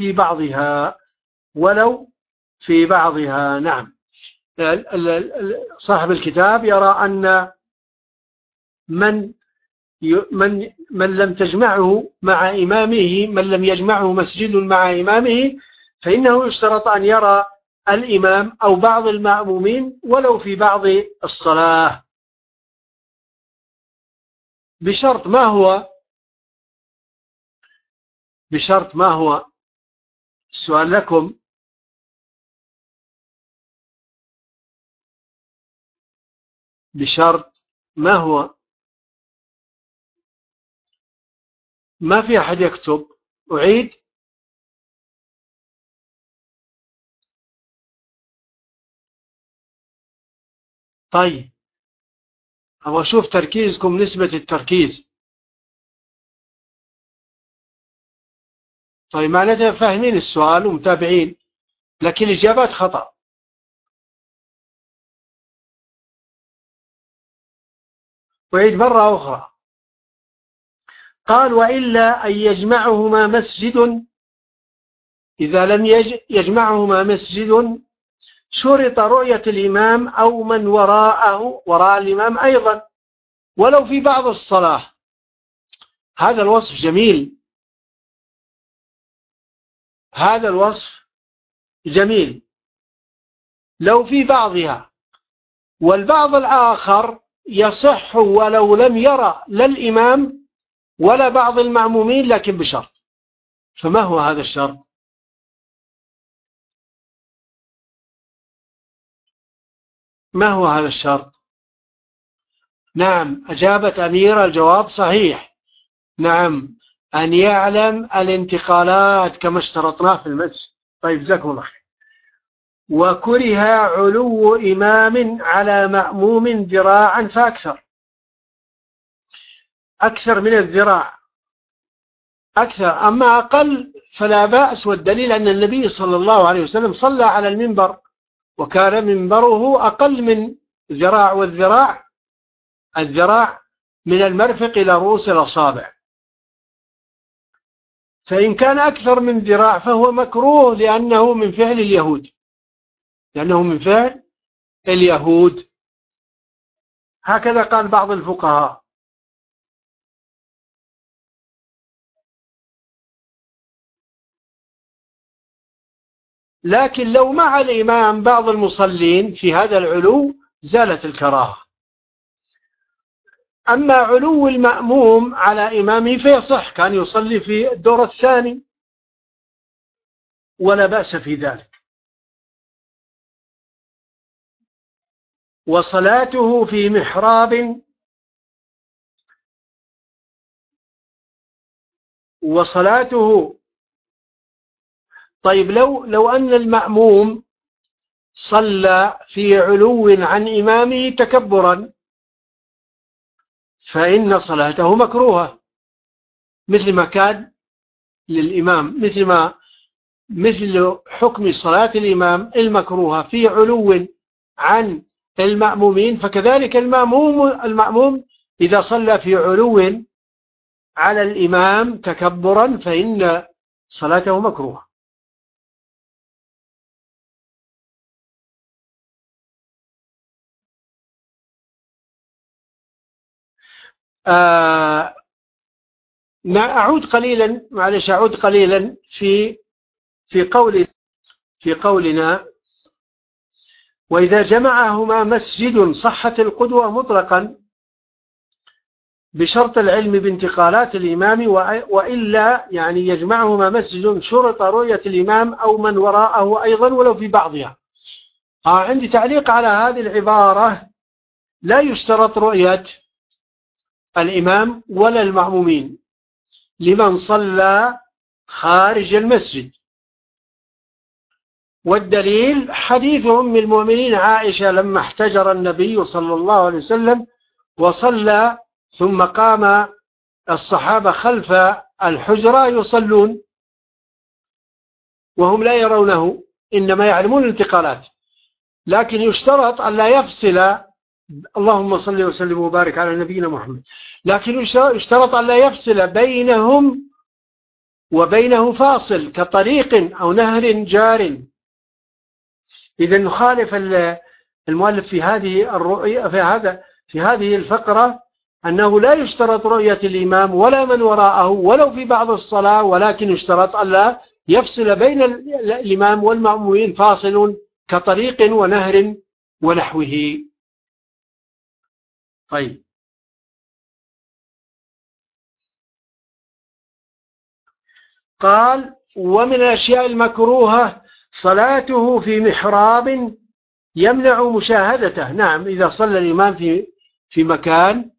ولو في بعضها. نعم صاحب الكتاب يرى أن من لم تجمعه مع إمامه، من لم يجمعه مسجد مع إمامه، فإنه يشترط أن يرى الإمام أو بعض المأمومين ولو في بعض الصلاة، بشرط ما هو السؤال لكم. بشرط ما هو؟ ما في أحد يكتب. أعيد. طيب أبغى أشوف تركيزكم، نسبة التركيز. طيب معناتها فاهمين السؤال ومتابعين، لكن الإجابات خطأ. أعيد مرة أخرى. قال وإلا أن يجمعهما مسجد، إذا لم يجمعهما مسجد شرط رؤية الإمام أو من وراء الإمام أيضا ولو في بعض الصلاة. هذا الوصف جميل، هذا الوصف جميل. لو في بعضها، والبعض الآخر يصح ولو لم يرى لا الإمام ولا بعض المأمومين، لكن بشرط. فما هو هذا الشرط؟ ما هو هذا الشرط؟ نعم أجابت أميرة الجواب صحيح. نعم أن يعلم الانتقالات كما اشترطناه في المسجد. طيب جزاكم الله خير. وكره علو إمام على مأموم ذراعا فأكثر، أكثر من الذراع أكثر، أما أقل فلا بأس، والدليل أن النبي صلى الله عليه وسلم صلى على المنبر وكان منبره أقل من ذراع، والذراع الذراع من المرفق إلى رؤوس الأصابع، فإن كان أكثر من ذراع فهو مكروه لأنه من فعل اليهود، لأنه من فعل اليهود، هكذا قال بعض الفقهاء. لكن لو مع الإمام بعض المصلين في هذا العلو زالت الكراهة. أما علو المأموم على إمامه فيصح، كان يصلي في الدور الثاني ولا بأس في ذلك. وصلاته في محراب، وصلاته طيب لو أن المأموم صلى في علو عن إمامه تكبرا فإن صلاته مكروهة، مثل ما كان للإمام، مثل حكم صلاة الإمام المكروهة في علو عن المأمومين، فكذلك المأموم إذا صلى في علو على الإمام تكبرا فإن صلاته مكروهة. أعود قليلا، معلش أعود قليلا في قولنا وإذا جمعهما مسجد صحت القدوة مطلقا بشرط العلم بانتقالات الإمام، وإلا يعني يجمعهما مسجد شرط رؤية الإمام أو من وراءه أيضا ولو في بعضها. عندي تعليق على هذه العبارة: لا يشترط رؤية الإمام ولا المأمومين لمن صلى خارج المسجد، والدليل حديث أم المؤمنين عائشة لما احتجر النبي صلى الله عليه وسلم وصلى ثم قام الصحابة خلف الحجرة يصلون وهم لا يرونه، إنما يعلمون الانتقالات، لكن يشترط أن لا يفصل، اللهم صل وسلم وبارك على نبينا محمد، لكن يشترط أن لا يفصل بينهم وبينه فاصل كطريق أو نهر جار. إذا نخالف المؤلف في هذه الرؤية في هذه الفقرة أنه لا يشترط رؤية الإمام ولا من وراءه ولو في بعض الصلاة، ولكن يشترط ألا يفصل بين الإمام والمأمومين فاصل كطريق ونهر ونحوه. طيب، قال: ومن الأشياء المكروهة صلاته في محراب يمنع مشاهدته. نعم، إذا صلى الإمام في مكان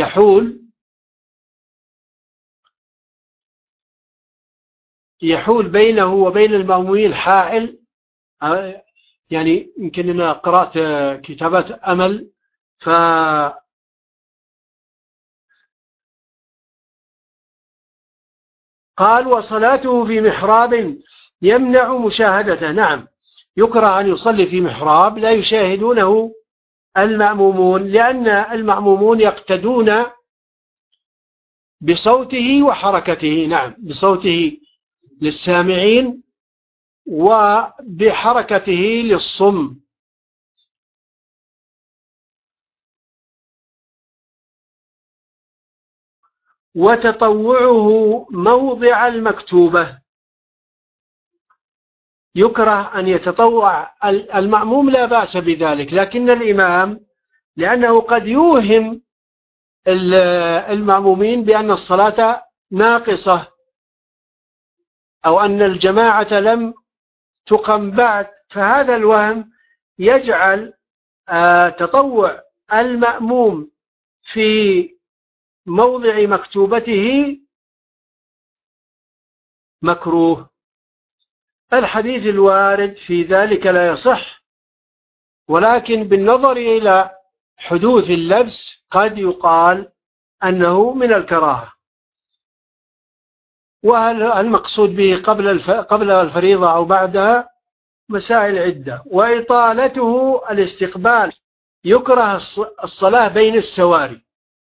يحول بينه وبين المأمومين حائل، يعني يمكن أنا قرأت كتابات أمل قال: وصلاته في محراب يمنع مشاهدته. نعم، يكره أن يصلي في محراب لا يشاهدونه المأمومون، لأن المأمومون يقتدون بصوته وحركته، نعم، بصوته للسامعين وبحركته للصم. وتطوعه موضع المكتوبة، يكره أن يتطوع المأموم، لا بأس بذلك، لكن الإمام لأنه قد يوهم المأمومين بأن الصلاة ناقصة أو أن الجماعة لم تقم بعد، فهذا الوهم يجعل تطوع المأموم في موضع مكتوبته مكروه. الحديث الوارد في ذلك لا يصح، ولكن بالنظر إلى حدوث اللبس قد يقال أنه من الكراهة. وهل المقصود به قبل الفريضة أو بعدها؟ مسائل عدة. وإطالته الاستقبال، يكره الصلاة بين السواري،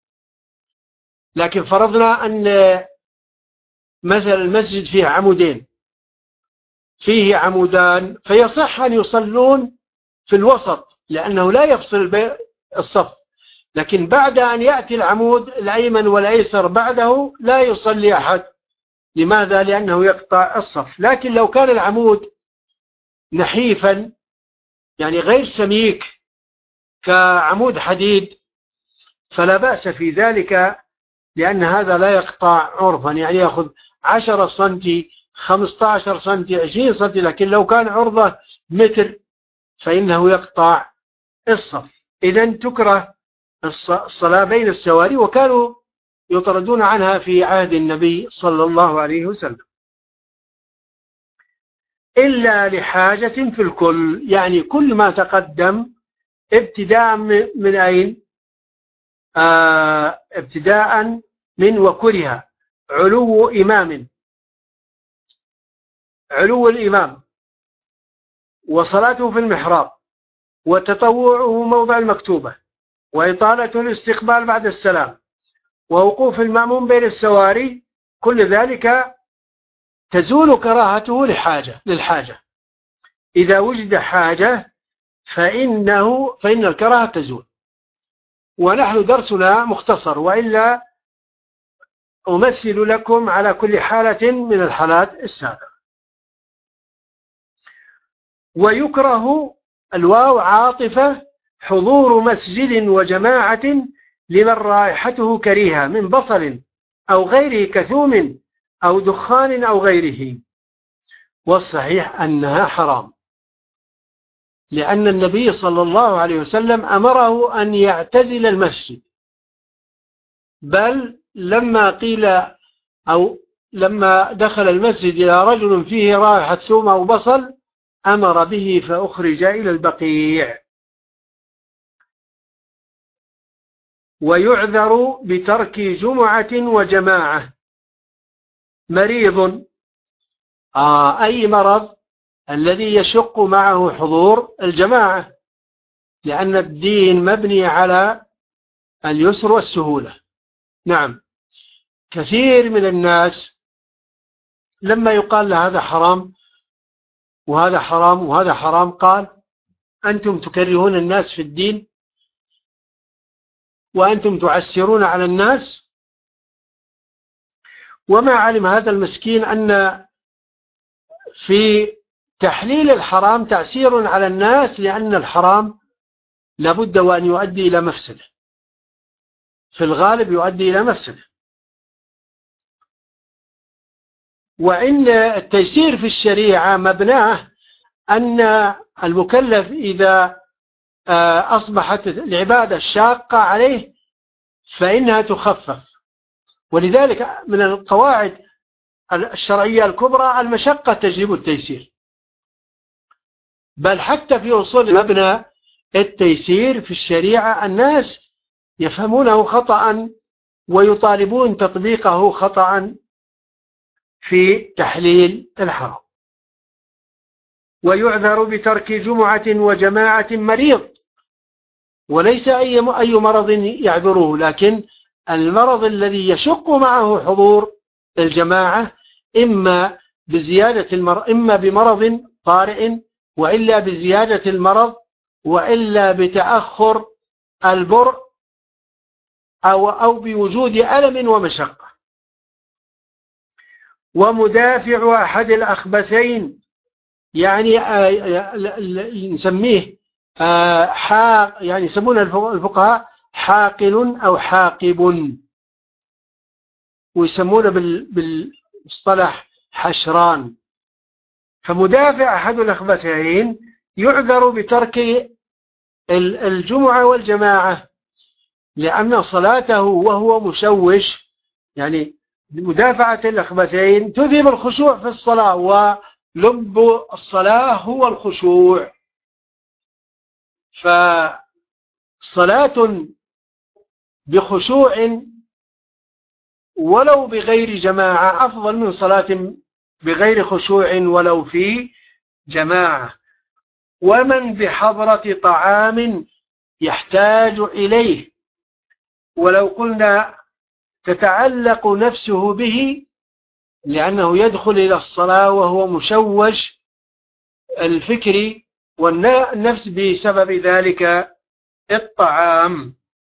لكن فرضنا أن مثلا المسجد فيه عمودين، فيه عمودان، فيصح أن يصلون في الوسط لأنه لا يفصل الصف، لكن بعد أن يأتي العمود الأيمن والأيسر بعده لا يصلي أحد. لماذا؟ لأنه يقطع الصف. لكن لو كان العمود نحيفا، يعني غير سميك كعمود حديد، فلا بأس في ذلك، لأن هذا لا يقطع عرفا، يعني يأخذ 10 سنتي 15 سنتي 20 سنتي، لكن لو كان عرضه متر فإنه يقطع الصف. إذن تكره الصلاة بين السواري، وكانوا يطردون عنها في عهد النبي صلى الله عليه وسلم، إلا لحاجة في الكل، يعني كل ما تقدم ابتداء من أين؟ ابتداء من وكره علو الإمام وصلاته في المحراب وتطوعه موضع المكتوبة وإطالة الاستقبال بعد السلام ووقوف المأموم بين السواري، كل ذلك تزول كراهته للحاجة. إذا وجد حاجة فإن الكراهة تزول. ونحن درسنا مختصر، وإلا أمثل لكم على كل حالة من الحالات السابقة. ويكره الواو عاطفة حضور مسجد وجماعة لمن رائحته كريهة من بصل أو غيره كثوم أو دخان أو غيره، والصحيح أنها حرام، لأن النبي صلى الله عليه وسلم أمره أن يعتزل المسجد، بل لما دخل المسجد إلى رجل فيه رائحة ثوم أو بصل أمر به فأخرج إلى البقيع. ويعذر بترك جمعة وجماعة مريض، أي مرض الذي يشق معه حضور الجماعة، لأن الدين مبني على اليسر والسهولة. نعم، كثير من الناس لما يقال له هذا حرام وهذا حرام وهذا حرام، قال أنتم تكرهون الناس في الدين وأنتم تعسرون على الناس. وما علم هذا المسكين أن في تحليل الحرام تعسير على الناس، لأن الحرام لابد وأن يؤدي إلى مفسدة، في الغالب يؤدي إلى مفسدة. وإن التيسير في الشريعة مبناه أن المكلف إذا أصبحت العبادة شاقة عليه فإنها تخفف. ولذلك من القواعد الشرعية الكبرى المشقة تجلب التيسير، بل حتى في أصول مبنى التيسير في الشريعة الناس يفهمونه خطأ ويطالبون تطبيقه خطأ في تحليل الحرام. ويعذر بترك جمعة وجماعة مريض، وليس أي مرض يعذره، لكن المرض الذي يشق معه حضور الجماعة، إما بمرض طارئ، وإلا بزيادة المرض، وإلا بتأخر البرء، أو بوجود ألم ومشقة. ومدافع أحد الأخبثين، يعني نسميه يعني يسمون الفقهاء حاقن أو حاقب، ويسمونه بالمصطلح حشران. فمدافع أحد الأخبثين يعذر بترك الجمعة والجماعة، لأن صلاته وهو مشوش، يعني مدافعة الأخبثين تذهب الخشوع في الصلاة لب الصلاة هو الخشوع. فصلاة بخشوع ولو بغير جماعة أفضل من صلاة بغير خشوع ولو في جماعة. ومن بحضرة طعام يحتاج إليه، ولو قلنا تتعلق نفسه به لأنه يدخل إلى الصلاة وهو مشوش الفكر والنفس بسبب ذلك الطعام.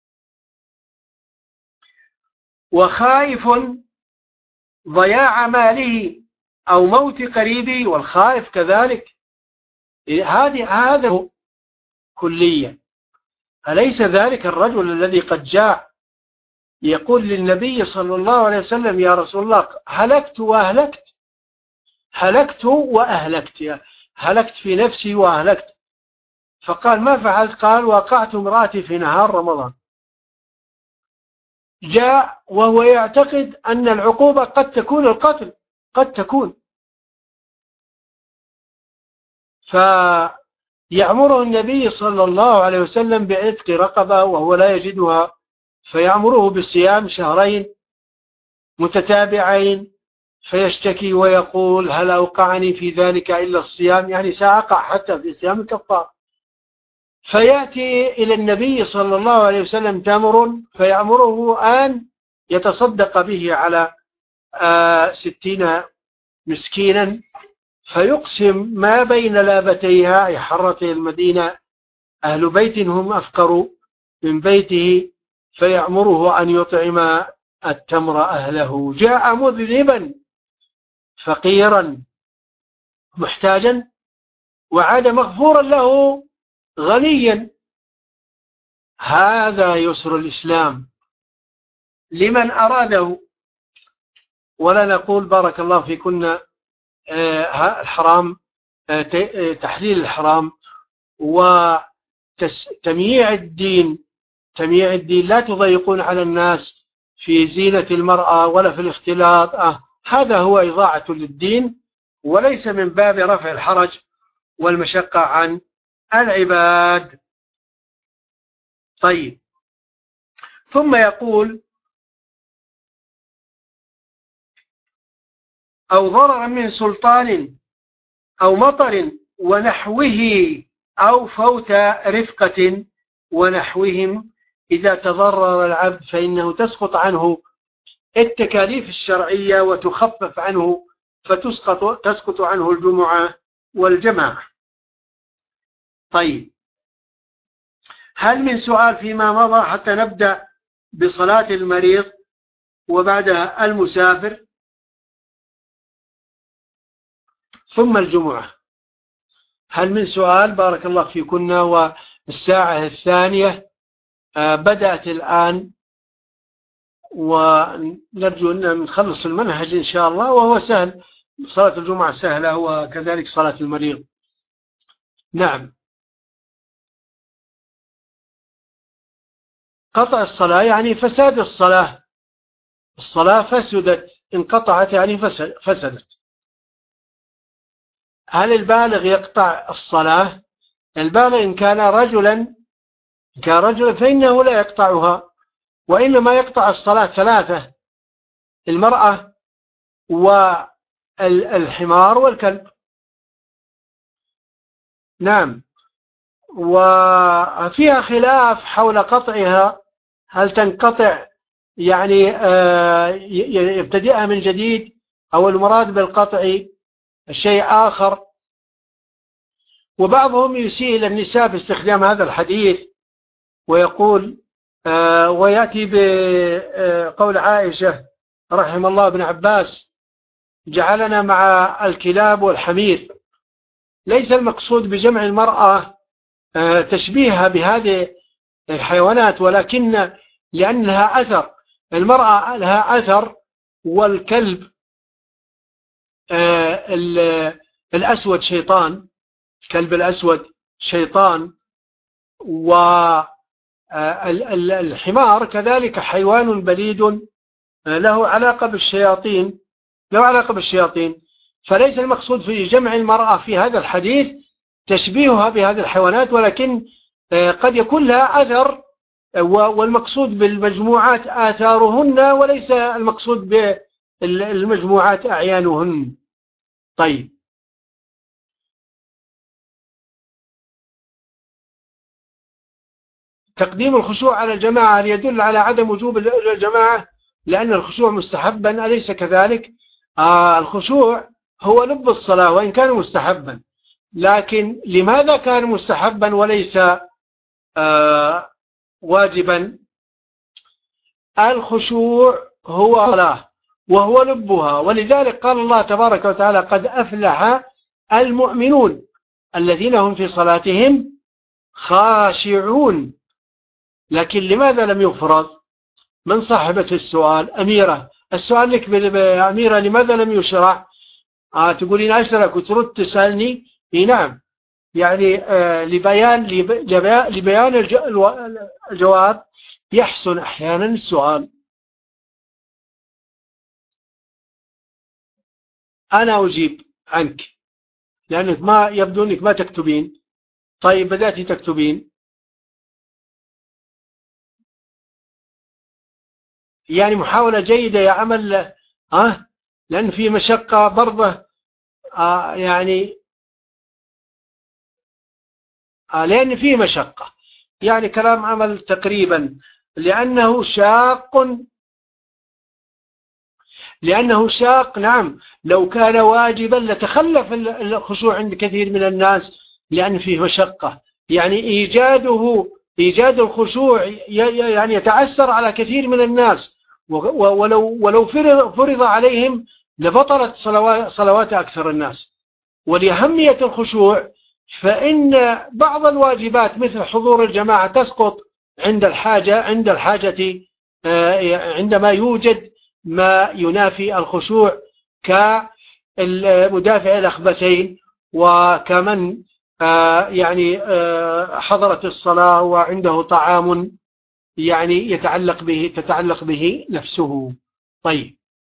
وخائف ضياع ماله أو موت قريبه، والخائف كذلك هذا كليا. أليس ذلك الرجل الذي قد جاء يقول للنبي صلى الله عليه وسلم: يا رسول الله هلكت وأهلكت، هلكت وأهلكت، هلكت في نفسي وأهلكت. فقال: ما فعلت؟ قال: وقعت امرأتي في نهار رمضان. جاء وهو يعتقد أن العقوبة قد تكون القتل، قد تكون. فيأمره النبي صلى الله عليه وسلم بعتق رقبة وهو لا يجدها، فيأمره بصيام شهرين متتابعين، فيشتكي ويقول: هل أوقعني في ذلك إلا الصيام؟ يعني سأقع حتى في صيام الكفار. فيأتي إلى النبي صلى الله عليه وسلم تمر، فيأمره أن يتصدق به على 60 مسكينا، فيقسم ما بين لابتيها أي حرتي المدينة أهل بيت هم أفقر من بيته، فيأمره أن يطعم التمر أهله. جاء مذنبا فقيرا محتاجا وعاد مغفورا له غنيا. هذا يسر الإسلام لمن أراده. ولا نقول بارك الله فيكن الحرام، تحليل الحرام وتمييع الدين، تمييع الدين. لا تضيقون على الناس في زينة المرأة ولا في الاختلاط، هذا هو إضاعة للدين وليس من باب رفع الحرج والمشقة عن العباد. طيب، ثم يقول: أو ضرر من سلطان أو مطر ونحوه أو فوت رفقة ونحوهم. إذا تضرر العبد فإنه تسقط عنه التكاليف الشرعية وتخفف عنه، فتسقط عنه الجمعة والجماعة. طيب، هل من سؤال فيما مضى حتى نبدأ بصلاة المريض وبعدها المسافر ثم الجمعة؟ هل من سؤال؟ بارك الله فيكن. والساعة 2 بدأت الآن، ونرجو أن نخلص المنهج إن شاء الله، وهو سهل. صلاة الجمعة سهلة وكذلك صلاة المريض. نعم. قطع الصلاة يعني فساد الصلاة، الصلاة فسدت، انقطعت يعني فسدت. هل البالغ يقطع الصلاة؟ البالغ إن كان رجلا فإنه لا يقطعها، وإنما يقطع الصلاة 3: المرأة والحمار والكلب. نعم. وفيها خلاف حول قطعها، هل تنقطع يعني يبتدئها من جديد، أو المراد بالقطع شيء آخر. وبعضهم يسيء إلى النساء باستخدام هذا الحديث ويقول ويأتي بقول عائشة رحم الله ابن عباس: جعلنا مع الكلاب والحمير. ليس المقصود بجمع المرأة تشبيهها بهذه الحيوانات، ولكن لأن لها أثر، المرأة لها أثر، والكلب الأسود شيطان، الكلب الأسود شيطان، والحمار كذلك حيوان بليد له علاقة بالشياطين، فليس المقصود في جمع المرأة في هذا الحديث تشبيهها بهذه الحيوانات، ولكن قد يكون لها أثر، والمقصود بالمجموعات آثارهن وليس المقصود بالمجموعات أعيانهن. طيب، تقديم الخشوع على الجماعة هل يدل على عدم وجوب الجماعة لأن الخشوع مستحبا أليس كذلك؟ الخشوع هو لب الصلاة وإن كان مستحبا، لكن لماذا كان مستحبا وليس واجبا؟ الخشوع هو صلاة وهو لبها، ولذلك قال الله تبارك وتعالى قد أفلح المؤمنون الذين هم في صلاتهم خاشعون. لكن لماذا لم يفرض؟ من صاحبة السؤال؟ أميرة، السؤال لك يا أميرة، لماذا لم يشرع؟ تقولين أسألك وترد تسألني؟ نعم، يعني لبيان الجواب يحسن أحيانا السؤال. أنا أجيب عنك لأنك ما يبدو أنك ما تكتبين. طيب، بدأت تكتبين، يعني محاولة جيدة يا أمل. لأن في مشقة برضه، يعني لأن في مشقة، يعني كلام عمل تقريبا، لأنه شاق. نعم، لو كان واجبا لتخلف الخشوع عند كثير من الناس لأن فيه مشقة، يعني إيجاد الخشوع يعني يتعسر على كثير من الناس، ولو فرض عليهم لبطلت صلوات أكثر الناس. ولأهمية الخشوع فإن بعض الواجبات مثل حضور الجماعة تسقط عند الحاجة عندما يوجد ما ينافي الخشوع كمدافع الأخبثين، وكمن يعني حضرت الصلاة وعنده طعام يعني تتعلق به نفسه. طيب،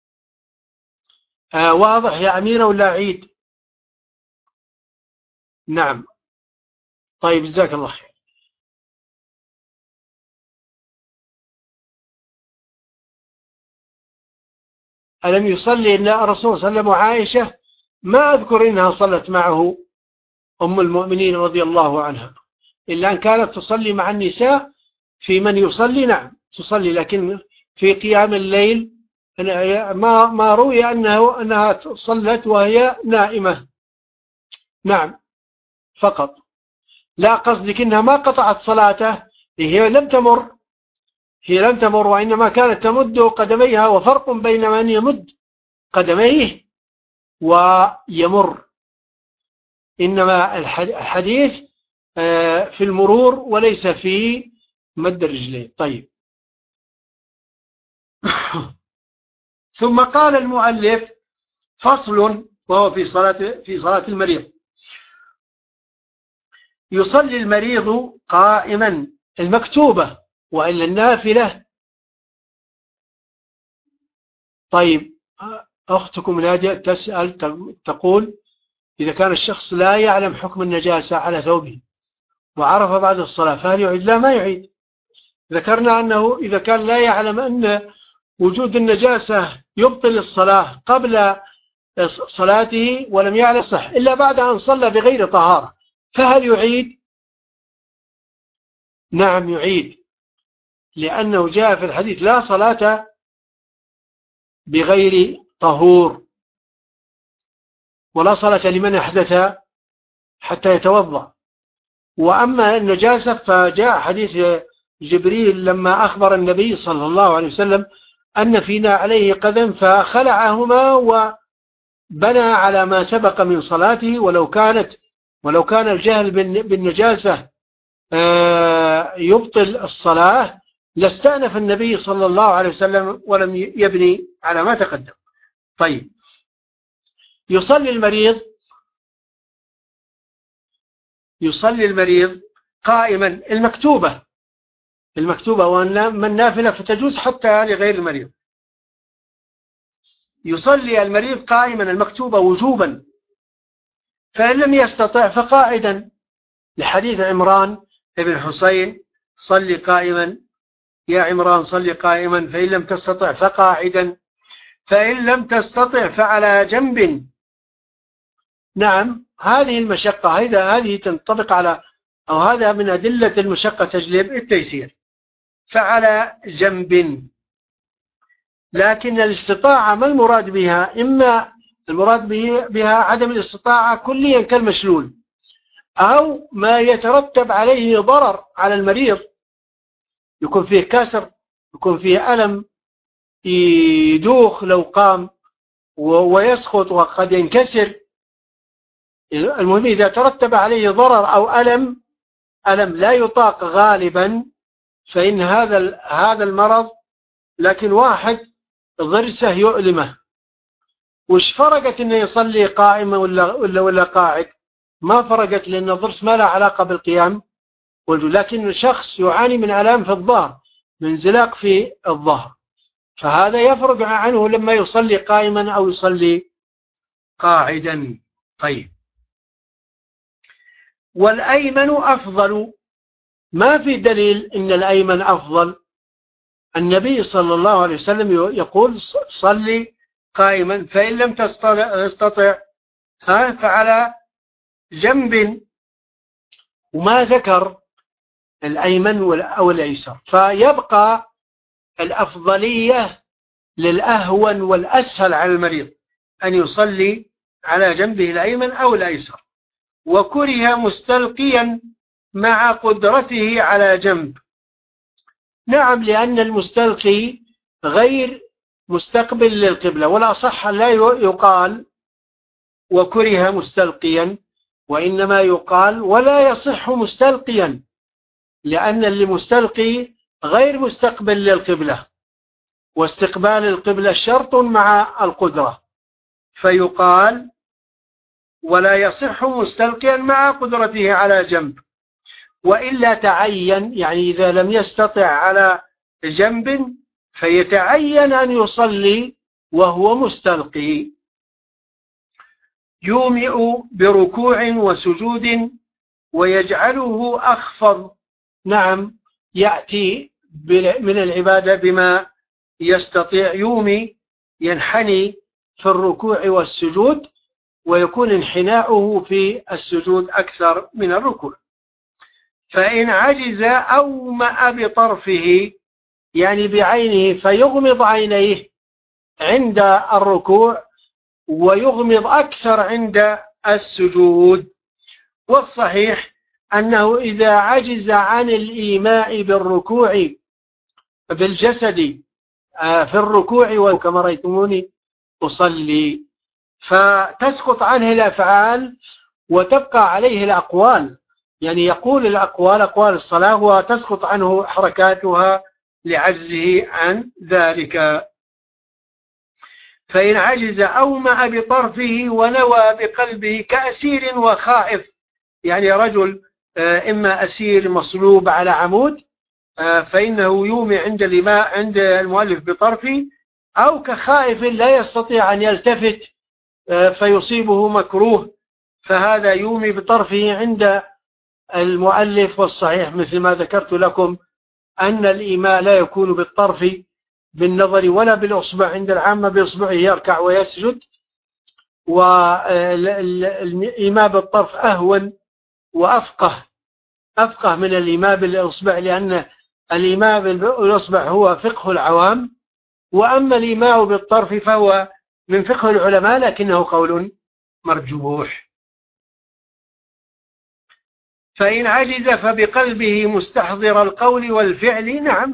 واضح يا أميرة ولا أعيد؟ نعم. طيب، جزاك الله خير. ألم يصلي إلا الرسول صلى الله عليه وسلم وعائشة؟ ما أذكر إنها صلت معه أم المؤمنين رضي الله عنها، إلا أن كانت تصلي مع النساء. في من يصلي نعم تصلي، لكن في قيام الليل ما روي أنها صلت وهي نائمة. نعم، فقط. لا، قصدك إنها ما قطعت صلاته، هي لم تمر وإنما كانت تمد قدميها، وفرق بين من يمد قدميه ويمر. إنما الحديث في المرور وليس في مد الرجلين. طيب. ثم قال المؤلف فصل، وهو في صلاة المريض. يصلي المريض قائما المكتوبة وإلا النافلة. طيب، أختكم نادية تسأل تقول إذا كان الشخص لا يعلم حكم النجاسة على ثوبه وعرف بعد الصلاة فهل يعيد؟ لا، ما يعيد. ذكرنا أنه إذا كان لا يعلم أن وجود النجاسة يبطل الصلاة قبل صلاته ولم يعلم صح إلا بعد أن صلى بغير طهارة، فهل يعيد؟ نعم يعيد، لأنه جاء في الحديث لا صلاة بغير طهور، ولا صلاة لمن أحدث حتى يتوضأ. وأما النجاسة فجاء حديث جبريل لما أخبر النبي صلى الله عليه وسلم أن فينا عليه قدم فخلعهما وبنى على ما سبق من صلاته، ولو كان الجهل بالنجاسة يبطل الصلاة لاستأنف النبي صلى الله عليه وسلم ولم يبني على ما تقدم. طيب، يصلي المريض قائما المكتوبة، وأما النافلة فتجوز حتى لغير المريض. يصلي المريض قائما المكتوبة وجوبا، فإن لم يستطع فقاعدا، لحديث عمران بن حسين: صلي قائما يا عمران، صلي قائما، فإن لم تستطع فقاعدا، فإن لم تستطع فعلى جنب. نعم، هذه المشقة هذه تنطبق على، أو هذا من أدلة المشقة تجلب التيسير، فعلى جنب. لكن الاستطاعة ما المراد بها؟ إما المراد بها عدم الاستطاعة كليا كالمشلول، أو ما يترتب عليه ضرر على المريض، يكون فيه كسر، يكون فيه ألم، يدوخ لو قام ويسقط وقد ينكسر. المهم إذا ترتب عليه ضرر أو ألم لا يطاق غالبا، فإن هذا المرض. لكن واحد ضرسه يؤلمه، وش فرقت إنه يصلي قائمة ولا قاعد؟ ما فرقت، لأن الضرس ما له علاقة بالقيام والجلوس. لكن شخص يعاني من آلام في الظهر، من انزلاق في الظهر، فهذا يفرق عنه لما يصلي قائما أو يصلي قاعدا. طيب، والأيمن أفضل. ما في دليل إن الأيمن أفضل. النبي صلى الله عليه وسلم يقول: صلي قائما، فإن لم تستطع فعلى جنب، وما ذكر الأيمن أو الأيسر. فيبقى الأفضلية للأهون والأسهل على المريض أن يصلي على جنبه الأيمن أو الأيسر. وكره مستلقيا مع قدرته على جنب. نعم، لأن المستلقي غير مستقبل للقبلة، ولا صح لا يقال وكره مستلقيا، وإنما يقال ولا يصح مستلقيا، لأن اللي مستلقي غير مستقبل للقبلة، واستقبال القبلة شرط مع القدرة، فيقال ولا يصح مستلقيا مع قدرته على جنب. وإلا تعين، يعني إذا لم يستطع على جنب فيتعين أن يصلي وهو مستلقي. يومئ بركوع وسجود ويجعله أخفض. نعم، يأتي من العبادة بما يستطيع. يومي ينحني في الركوع والسجود، ويكون انحناؤه في السجود أكثر من الركوع. فإن عجز أومأ بطرفه، يعني بعينه، فيغمض عينيه عند الركوع ويغمض أكثر عند السجود. والصحيح أنه إذا عجز عن الإيماء بالركوع بالجسد في الركوع، وكما رأيتموني أصلي، فتسقط عنه الأفعال وتبقى عليه الأقوال، يعني يقول الأقوال أقوال الصلاة وتسقط عنه حركاتها لعجزه عن ذلك. فإن عجز أومأ بطرفه ونوى بقلبه كأسير وخائف، يعني رجل إما أسير مصلوب على عمود فإنه يومي عند المؤلف بطرفه، أو كخائف لا يستطيع أن يلتفت فيصيبه مكروه، فهذا يومي بطرفه عند المؤلف. والصحيح مثل ما ذكرت لكم أن الإيماء لا يكون بالطرف بالنظر ولا بالأصبع، عند العامة بإصبعه يركع ويسجد، والإيماء بالطرف أهون وأفقه من الإيماء بالإصبع، لأن الإيماء بالإصبع هو فقه العوام، وأما الإيماء بالطرف فهو من فقه العلماء، لكنه قول مرجوح. فإن عجز فبقلبه مستحضر القول والفعل. نعم،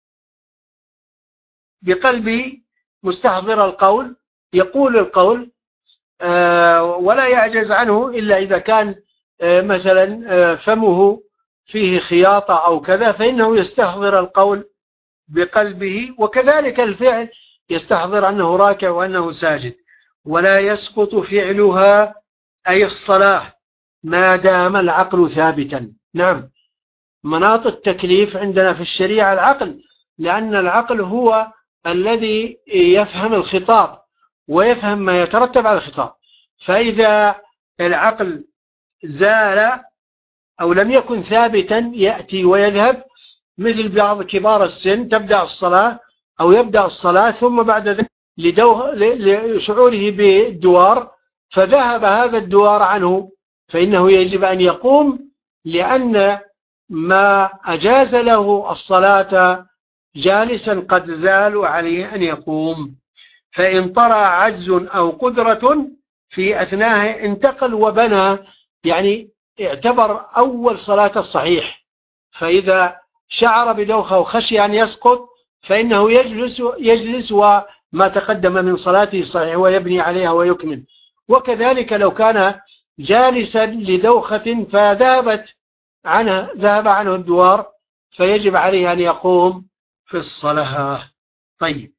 بقلبه مستحضر القول، يقول القول ولا يعجز عنه إلا إذا كان مثلا فمه فيه خياطة أو كذا، فإنه يستحضر القول بقلبه، وكذلك الفعل يستحضر أنه راكع وأنه ساجد. ولا يسقط فعلها أي الصلاة ما دام العقل ثابتا. نعم، مناط التكليف عندنا في الشريعة العقل، لأن العقل هو الذي يفهم الخطاب، ويفهم ما يترتب على الخطاب. فإذا العقل زال أو لم يكن ثابتا يأتي ويذهب، مثل بعض كبار السن تبدأ الصلاة أو يبدأ الصلاة ثم بعد ذلك لشعوره بالدوار فذهب هذا الدوار عنه، فإنه يجب أن يقوم، لأن ما أجاز له الصلاة جالسا قد زال وعليه أن يقوم. فإن طرأ عجز أو قدرة في أثناءه انتقل وبنى، يعني اعتبر أول صلاة الصحيح. فإذا شعر بدوخة وخشي أن يسقط فإنه يجلس وما تقدم من صلاته صحيح ويبني عليها ويكمل. وكذلك لو كان جالسا لدوخة ذهب عنه الدوار فيجب عليه أن يقوم في الصلاة. طيب،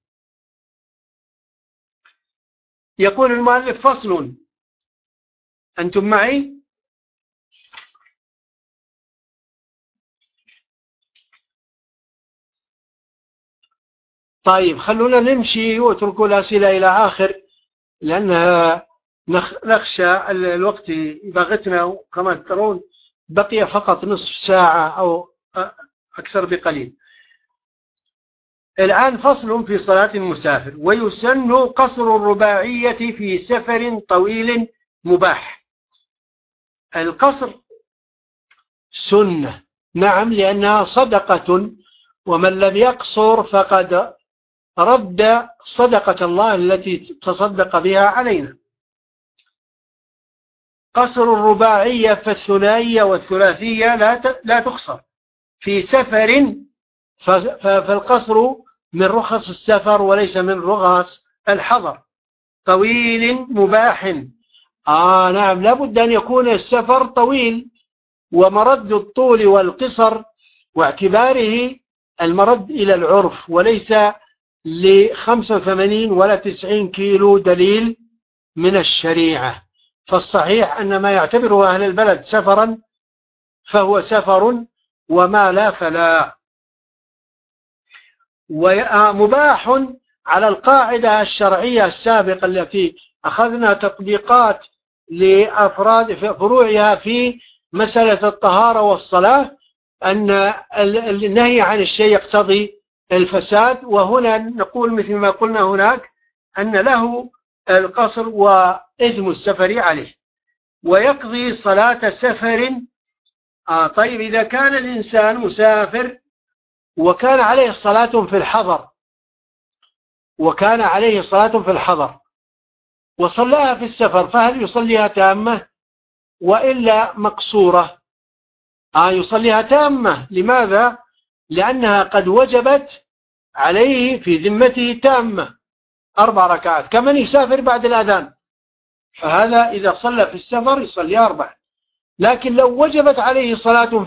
يقول المؤلف: فصل. أنتم معي؟ طيب، خلونا نمشي واتركوا الأسئلة إلى آخر، لأنها نخشى الوقت باغتنا، وكما ترون بقي فقط نصف ساعة أو أكثر بقليل. الآن فصل في صلاة المسافر: ويسن قصر الرباعية في سفر طويل مباح. القصر سنة، نعم، لأنها صدقة، ومن لم يقصر فقد رد صدقة الله التي تصدق بها علينا. قصر الرباعية فالثنائية والثلاثية لا تقصر في سفر، فالقصر من رخص السفر وليس من رخص الحضر. طويل مباح، نعم، لابد أن يكون السفر طويل، ومرد الطول والقصر واعتباره المرد إلى العرف وليس ل85 ولا 90 كيلو دليل من الشريعة. فالصحيح أن ما يعتبره أهل البلد سفرا فهو سفر، وما لا فلا. ومباح على القاعدة الشرعية السابقة التي أخذنا تطبيقات لأفراد فروعها في مسألة الطهارة والصلاة، أن النهي عن الشيء يقتضي الفساد، وهنا نقول مثل ما قلنا هناك أن له القصر وإثم السفر عليه، ويقضي صلاة سفر. طيب، إذا كان الإنسان مسافر وكان عليه صلاة في الحضر وصلاها في السفر، فهل يصليها تامة وإلا مقصورة؟ يصليها تامة. لماذا؟ لأنها قد وجبت عليه في ذمته تامة 4 ركعات كمن يسافر بعد الأذان، فهذا إذا صلى في السفر يصلي 4. لكن لو وجبت عليه صلاة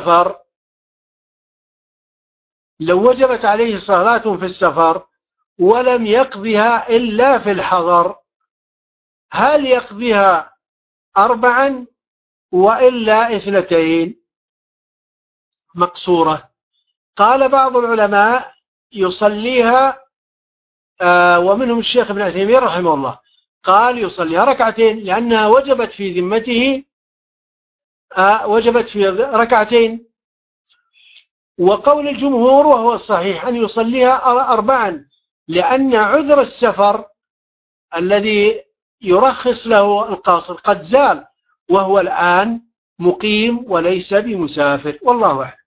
في السفر ولم يقضيها إلا في الحضر، هل يقضيها 4 وإلا 2 مقصورة؟ قال بعض العلماء يصليها، ومنهم الشيخ ابن عثيمين رحمه الله، قال يصليها 2 ركعتين لأنها وجبت في ذمته، وجبت في 2 ركعتين. وقول الجمهور وهو الصحيح أن يصليها 4 لأن عذر السفر الذي يرخص له القصر قد زال، وهو الآن مقيم وليس بمسافر، والله أعلم.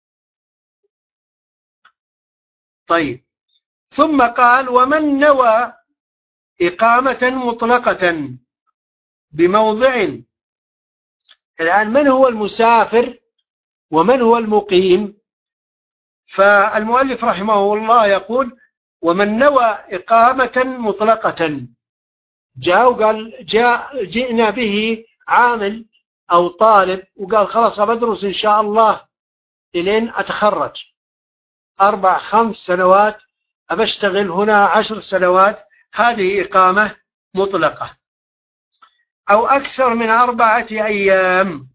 طيب، ثم قال: ومن نوى إقامة مطلقة بموضع. الآن من هو المسافر ومن هو المقيم؟ فالمؤلف رحمه الله يقول: ومن نوى إقامة مطلقة، جاء وقال جئنا به عامل أو طالب وقال خلاص بدرس إن شاء الله إلين أتخرج 4-5 سنوات، أبشتغل هنا 10 سنوات، هذه إقامة مطلقة. أو أكثر من 4 أيام،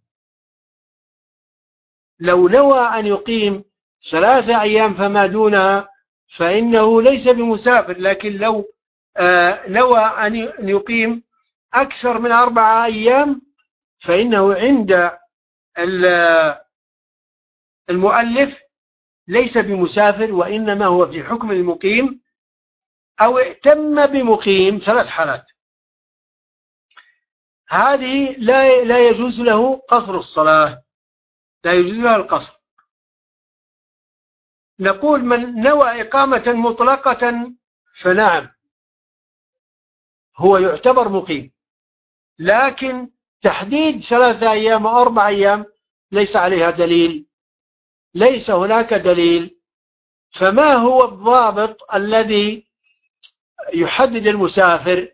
لو نوى أن يقيم 3 أيام فما دونها فإنه ليس بمسافر. لكن لو نوى أن يقيم أكثر من 4 أيام فإنه عند المؤلف ليس بمسافر، وإنما هو في حكم المقيم، أو ائتم بمقيم. 3 حالات هذه لا يجوز له قصر الصلاة، لا يجوز له القصر. نقول من نوى إقامة مطلقة فنعم هو يعتبر مقيم، لكن تحديد 3 أيام و4 أيام ليس عليها دليل، ليس هناك دليل. فما هو الضابط الذي يحدد المسافر؟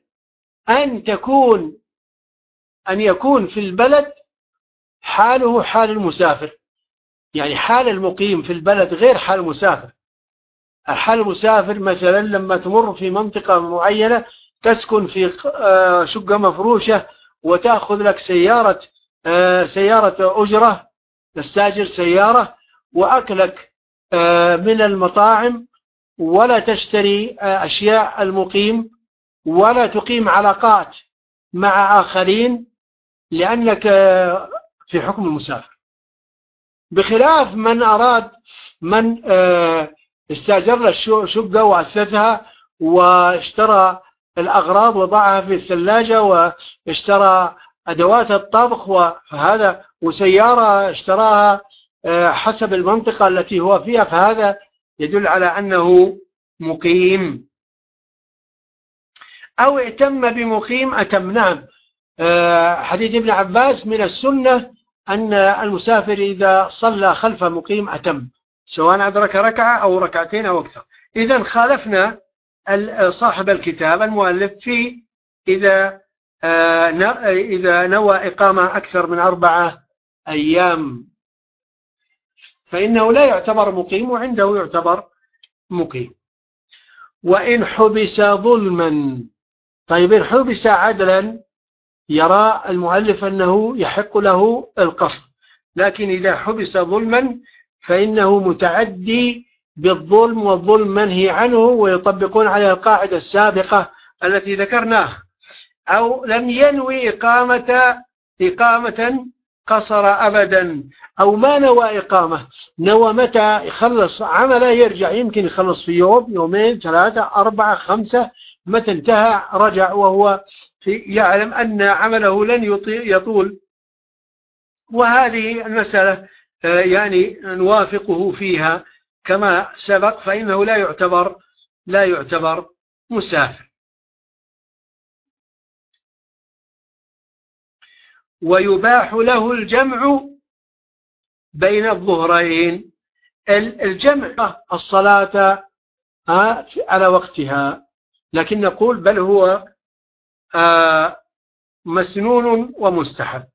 أن يكون في البلد حاله حال المسافر، يعني حال المقيم في البلد غير حال المسافر. حال المسافر مثلا لما تمر في منطقة معينة، تسكن في شقة مفروشة وتأخذ لك سيارة أجرة، تستاجر سيارة، وأكلك من المطاعم، ولا تشتري أشياء المقيم، ولا تقيم علاقات مع آخرين، لأنك في حكم المسافر. بخلاف من استاجر له شقة وأسسها واشترى الأغراض وضعها في الثلاجة واشترى أدوات الطبخ وهذا، وسيارة اشتراها حسب المنطقة التي هو فيها، فهذا يدل على أنه مقيم. أو ائتم بمقيم أتم، نعم. حديث ابن عباس من السنة أن المسافر إذا صلى خلف مقيم أتم، سواء أدرك ركعة أو ركعتين أو أكثر. إذن خالفنا صاحب الكتاب المؤلف في إذا نوى إقامة أكثر من 4 أيام فإنه لا يعتبر مقيم، وعنده يعتبر مقيم. وإن حبس ظلما، طيب إن حبس عدلا يرى المؤلف أنه يحق له القصر، لكن إذا حبس ظلما فإنه متعدي بالظلم، والظلم منهي عنه، ويطبقون عليه القاعدة السابقة التي ذكرناها. أو لم ينوي إقامة قصر أبدا، أو ما نوى إقامة، نوى متى يخلص عمله يرجع، يمكن يخلص في يوم، يومين، 3، 4، 5، متى انتهى رجع وهو يعلم أن عمله لن يطول. وهذه المسألة يعني نوافقه فيها كما سبق، فإنه لا يعتبر مسافر. ويباح له الجمع بين الظهرين، الجمع الصلاة على وقتها، لكن نقول بل هو مسنون ومستحب.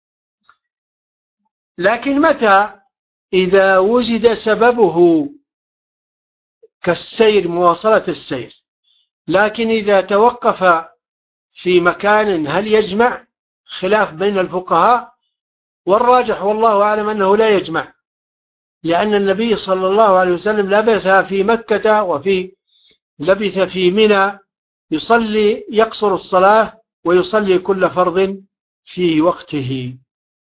لكن متى؟ إذا وجد سببه كالسير، مواصلة السير. لكن إذا توقف في مكان هل يجمع؟ خلاف بين الفقهاء، والراجح والله أعلم أنه لا يجمع، لأن النبي صلى الله عليه وسلم لبث في مكة لبث في منى يقصر الصلاة ويصلي كل فرض في وقته.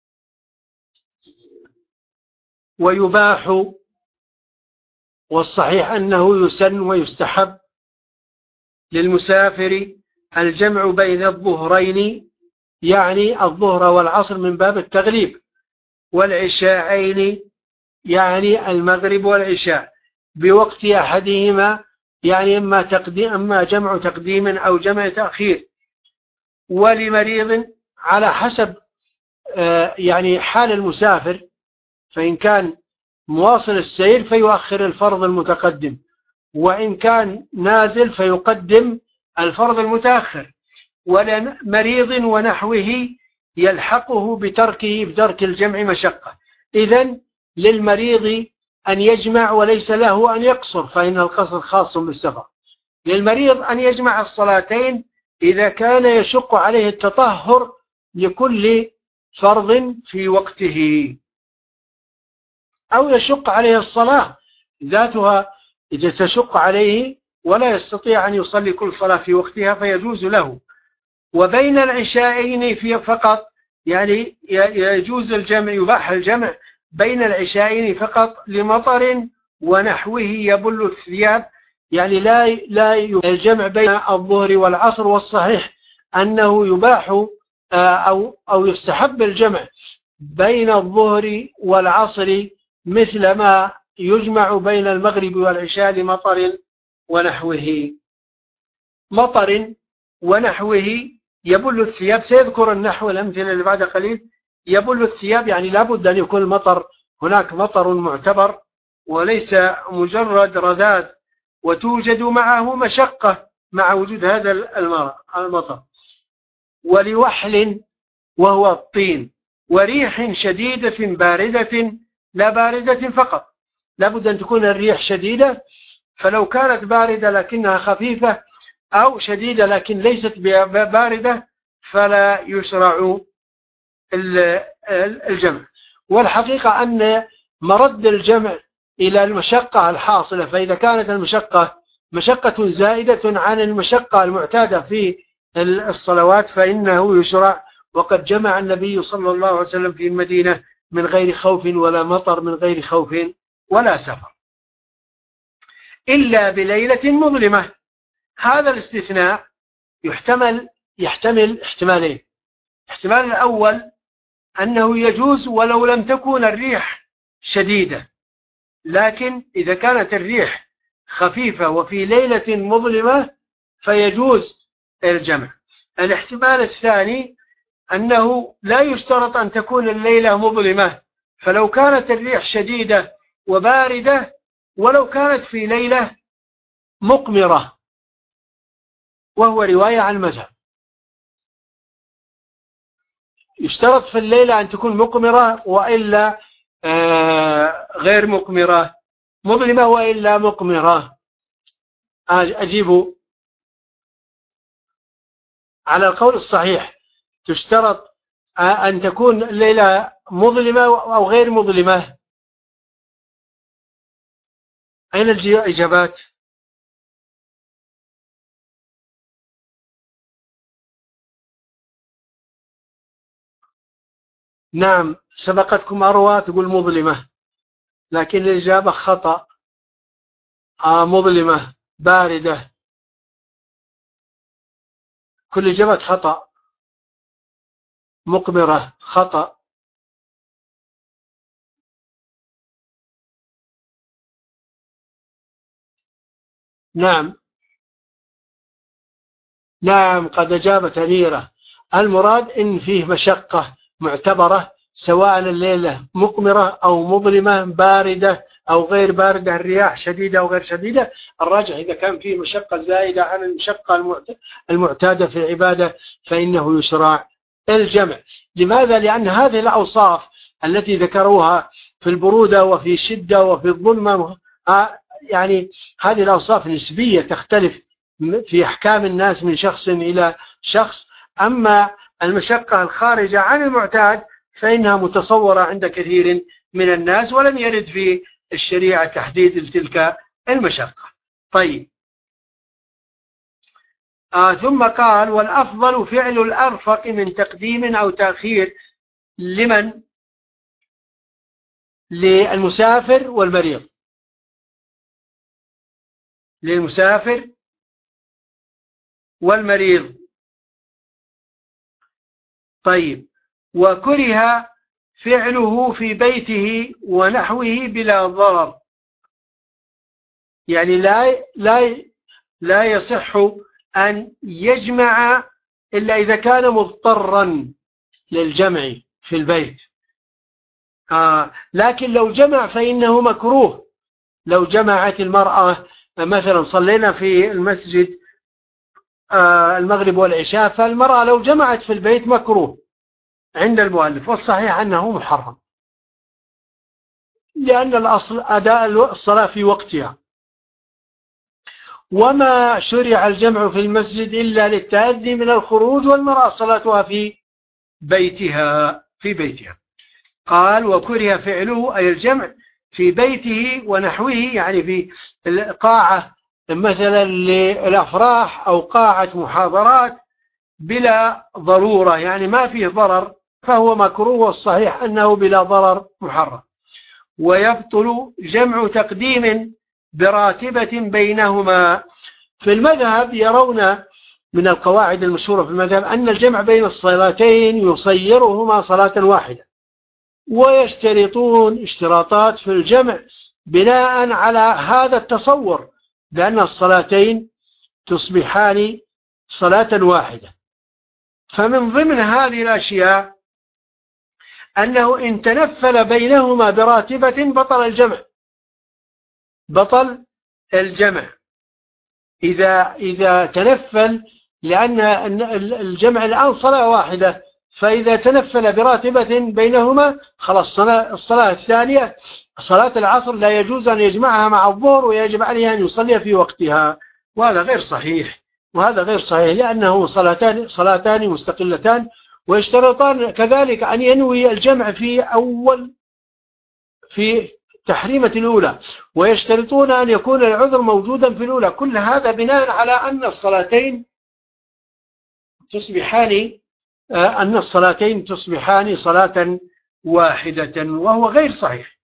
ويباح، والصحيح أنه يسن ويستحب للمسافر الجمع بين الظهرين، يعني الظهر والعصر من باب التغليب، والعشاءين يعني المغرب والعشاء، بوقت أحدهما، يعني إما جمع تقديم أو جمع تأخير. ولمريض على حسب يعني حال المسافر، فإن كان مواصل السير فيؤخر الفرض المتقدم، وإن كان نازل فيقدم الفرض المتأخر. ولمريض ونحوه يلحقه بترك الجمع مشقة، إذن للمريض أن يجمع وليس له أن يقصر، فإن القصر خاص بالسفر. للمريض أن يجمع الصلاتين إذا كان يشق عليه التطهر لكل فرض في وقته، أو يشق عليه الصلاة ذاتها إذا تشق عليه ولا يستطيع أن يصلي كل صلاة في وقتها فيجوز له. وبين العشاءين فقط، يعني يجوز الجمع، يباح الجمع بين العشاءين فقط لمطر ونحوه يبل الثياب، يعني لا الجمع بين الظهر والعصر. والصحيح أنه يباح أو يستحب الجمع بين الظهر والعصر مثل ما يجمع بين المغرب والعشاء لمطر ونحوه. مطر ونحوه يبل الثياب، سيذكر النحو الأمثلة اللي بعد قليل. يبل الثياب يعني لابد أن يكون المطر هناك مطر معتبر وليس مجرد رذاذ، وتوجد معه مشقة مع وجود هذا المطر. ولوحل وهو الطين، وريح شديدة باردة، لا باردة فقط، لابد أن تكون الريح شديدة، فلو كانت باردة لكنها خفيفة أو شديدة لكن ليست باردة فلا يشرع الجمع. والحقيقة أن مرد الجمع إلى المشقة الحاصلة، فإذا كانت المشقة مشقة زائدة عن المشقة المعتادة في الصلوات فإنه يشرع. وقد جمع النبي صلى الله عليه وسلم في المدينة من غير خوف ولا مطر، من غير خوف ولا سفر، إلا بليلة مظلمة. هذا الاستثناء يحتمل احتمالين. الاحتمال الأول أنه يجوز ولو لم تكن الريح شديدة، لكن إذا كانت الريح خفيفة وفي ليلة مظلمة فيجوز الجمع. الاحتمال الثاني أنه لا يشترط أن تكون الليلة مظلمة، فلو كانت الريح شديدة وباردة ولو كانت في ليلة مقمرة، وهو رواية عن المذهب، يشترط في الليلة أن تكون مقمرة وإلا غير مقمرة، مظلمة وإلا مقمرة. أجيب على القول الصحيح، تشترط أن تكون الليلة مظلمة أو غير مظلمة. أين الإجابات؟ نعم، سبقتكم أروى تقول مظلمة، لكن الإجابة خطأ. مظلمة باردة، كل إجابة خطأ. مقمرة خطأ. نعم نعم، قد أجابت أميرة. المراد إن فيه مشقة معتبرة، سواء الليلة مقمرة أو مظلمة، باردة أو غير باردة، الرياح شديدة أو غير شديدة. الراجح إذا كان فيه مشقة زائدة عن المشقة المعتادة في العبادة فإنه يشرع الجمع. لماذا؟ لأن هذه الأوصاف التي ذكروها في البرودة وفي الشدة وفي الظلمة، يعني هذه الأوصاف نسبية تختلف في أحكام الناس من شخص إلى شخص. أما المشقة الخارجة عن المعتاد فإنها متصورة عند كثير من الناس، ولم يرد في الشريعة تحديد تلك المشقة. طيب، ثم قال: والأفضل فعل الأرفق من تقديم أو تأخير. لمن؟ للمسافر والمريض. للمسافر والمريض. طيب، وكره فعله في بيته ونحوه بلا ضرر، يعني لا يصح أن يجمع إلا إذا كان مضطرا للجمع في البيت. لكن لو جمع فإنه مكروه. لو جمعت المرأة مثلا، صلينا في المسجد المغرب والعشاء، فالمرأة لو جمعت في البيت مكروه عند المؤلف، والصحيح أنه محرم، لأن الأصل أداء الصلاة في وقتها. وما شرع الجمع في المسجد إلا للتأذي من الخروج، والمرأة صلاتها في بيتها. قال: وكره فعله أي الجمع في بيته ونحوه، يعني في القاعة مثلا للأفراح أو قاعة محاضرات بلا ضرورة، يعني ما فيه ضرر، فهو مكروه، والصحيح أنه بلا ضرر محرم. ويبطل جمع تقديم براتبة بينهما. في المذهب يرون من القواعد المشهورة في المذهب أن الجمع بين الصلاتين يصيرهما صلاة واحدة، ويشترطون اشتراطات في الجمع بناء على هذا التصور، بأن الصلاتين تصبحان صلاة واحدة. فمن ضمن هذه الأشياء أنه إن تنفل بينهما براتبة بطل الجمع، بطل الجمع إذا تنفل، لأن الجمع الآن صلاة واحدة، فإذا تنفل براتبة بينهما خلاص الصلاة الثانية صلاة العصر لا يجوز أن يجمعها مع الظهر، ويجب عليه أن يصلي في وقتها، وهذا غير صحيح، لأنه صلاتان مستقلتان. ويشترطان كذلك أن ينوي الجمع في تحريمة الأولى، ويشترطون أن يكون العذر موجودا في الأولى. كل هذا بناء على أن الصلاتين تصبحان صلاة واحدة، وهو غير صحيح.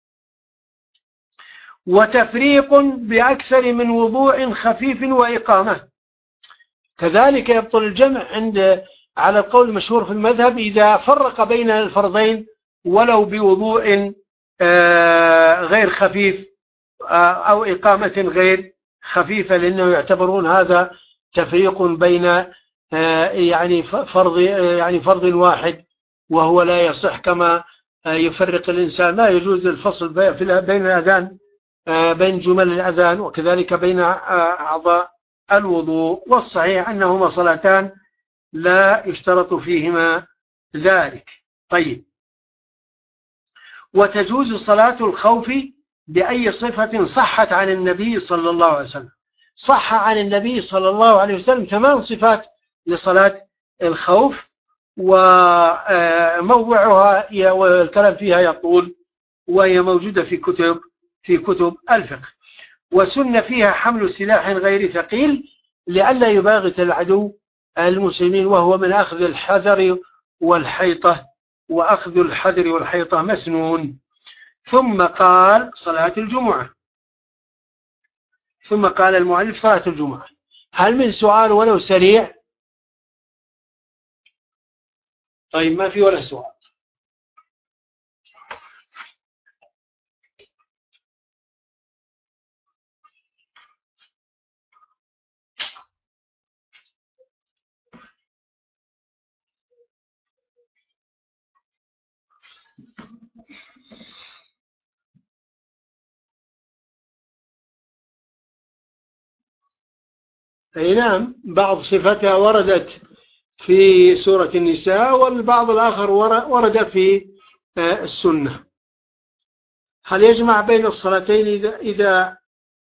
وتفريق بأكثر من وضوء خفيف وإقامة، كذلك يبطل الجمع على القول المشهور في المذهب إذا فرق بين الفرضين ولو بوضوء غير خفيف أو إقامة غير خفيفة، لأنه يعتبرون هذا تفريق بين فرض واحد، وهو لا يصح، كما يفرق الإنسان. لا يجوز الفصل بين الأذان، بين جمل الأذان، وكذلك بين أعضاء الوضوء. والصحيح أنهما صلاتان لا يشترط فيهما ذلك. طيب، وتجوز صلاة الخوف بأي صفة صحت عن النبي صلى الله عليه وسلم. صح عن النبي صلى الله عليه وسلم 8 صفات لصلاة الخوف، وموضعها والكلام فيها يطول، وهي موجودة في كتب الفقه. وسن فيها حمل سلاح غير ثقيل لئلا يباغت العدو المسلمين، وهو من أخذ الحذر والحيطة، وأخذ الحذر والحيطة مسنون. ثم قال صلاة الجمعة، ثم قال المؤلف صلاة الجمعة. هل من سؤال ولو سريع؟ طيب، ما في ولا سؤال. أي نعم، بعض صفاتها وردت في سورة النساء، والبعض الآخر ورد في السنة. هل يجمع بين الصلاتين إذا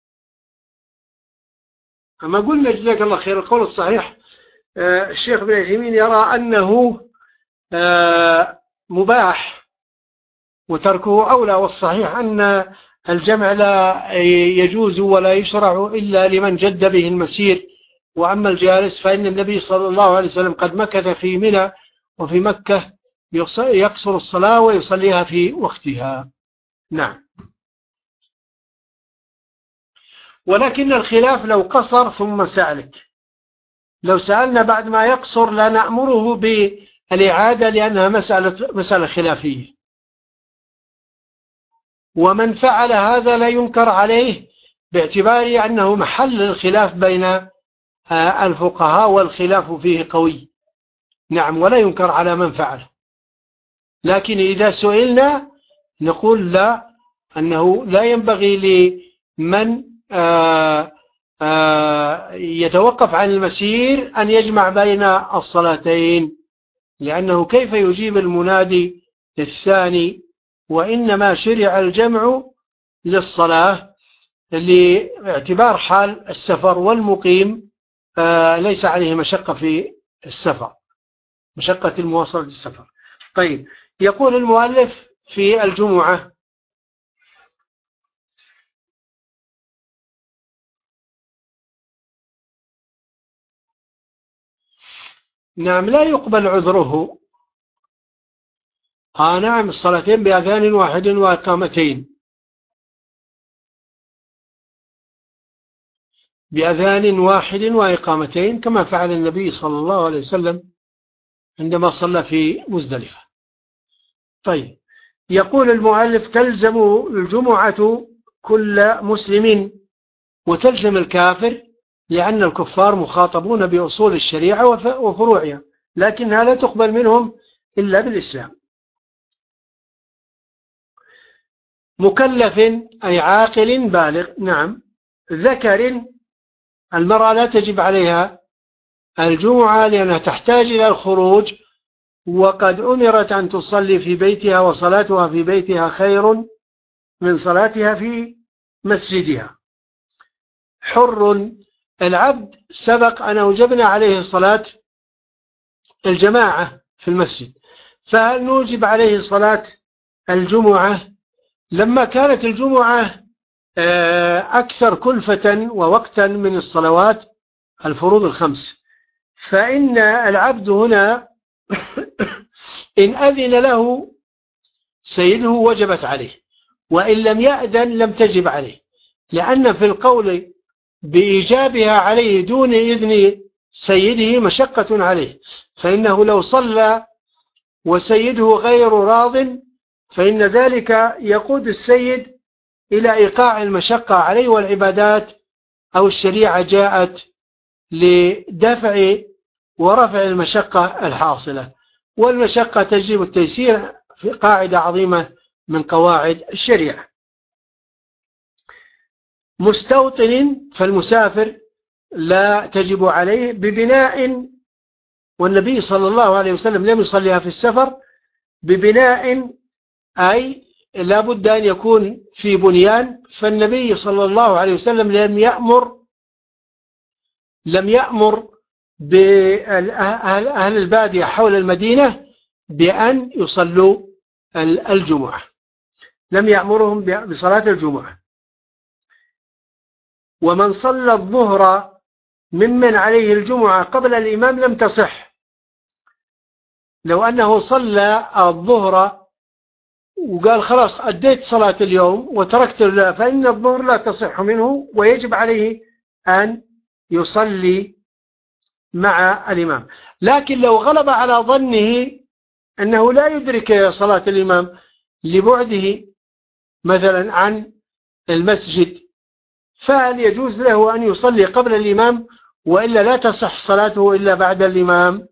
أما قلنا جزاك الله خير؟ القول الصحيح الشيخ ابن عثيمين يرى أنه مباح وتركه أولى، والصحيح أن الجمع لا يجوز ولا يشرع إلا لمن جد به المسير. وأما الجالس فإن النبي صلى الله عليه وسلم قد مكث في منى وفي مكة يقصر الصلاة ويصليها في وقتها. نعم. ولكن الخلاف لو قصر ثم سألك، لو سألنا بعد ما يقصر لا نأمره بالإعادة، لأنها مسألة خلافية، ومن فعل هذا لا ينكر عليه باعتبار أنه محل الخلاف بين الفقهاء، والخلاف فيه قوي. نعم، ولا ينكر على من فعله. لكن إذا سئلنا نقول لا، أنه لا ينبغي لمن يتوقف عن المسير أن يجمع بين الصلاتين، لأنه كيف يجيب المنادي الثاني؟ وإنما شرع الجمع للصلاة لاعتبار حال السفر، والمقيم ليس عليه مشقة في السفر، مشقة المواصلة السفر. طيب، يقول المؤلف في الجمعة: نعم لا يقبل عذره. نعم الصلاتين بأذان واحد وإقامتين، بأذان واحد وإقامتين كما فعل النبي صلى الله عليه وسلم عندما صلى في مزدلفة. طيب، يقول المؤلف: تلزم الجمعة كل مسلم وتلزم الكافر، لأن الكفار مخاطبون بأصول الشريعة وفروعها، لكنها لا تقبل منهم إلا بالإسلام. مكلف أي عاقل بالغ. نعم. ذكر، المرأة لا تجب عليها الجمعة لأنها تحتاج إلى الخروج، وقد أمرت أن تصلي في بيتها، وصلاتها في بيتها خير من صلاتها في مسجدها. حر، العبد سبق أن أوجبنا عليه صلاة الجماعة في المسجد، فهل نوجب عليه صلاة الجمعة؟ لما كانت الجمعة أكثر كلفة ووقتا من الصلوات الفروض الخمس، فإن العبد هنا إن أذن له سيده وجبت عليه، وإن لم يأذن لم تجب عليه، لأن في القول بإيجابها عليه دون إذن سيده مشقة عليه، فإنه لو صلى وسيده غير راض فإن ذلك يقود السيد إلى إيقاع المشقة عليه، والعبادات أو الشريعة جاءت لدفع ورفع المشقة الحاصلة، والمشقة تجلب التيسير في قاعدة عظيمة من قواعد الشريعة. مستوطن، فالمسافر لا تجب عليه ببناء، والنبي صلى الله عليه وسلم لم يصليها في السفر. ببناء أي لا بد أن يكون في بنيان، فالنبي صلى الله عليه وسلم لم يأمر بأهل البادية حول المدينة بأن يصلوا الجمعة، لم يأمرهم بصلاة الجمعة. ومن صلى الظهر ممن عليه الجمعة قبل الإمام لم تصح. لو أنه صلى الظهر وقال خلاص أديت صلاة اليوم وتركت فإن الظهر لا تصح منه، ويجب عليه أن يصلي مع الإمام. لكن لو غلب على ظنه أنه لا يدرك صلاة الإمام لبعده مثلا عن المسجد، فهل يجوز له أن يصلي قبل الإمام، وإلا لا تصح صلاته إلا بعد الإمام؟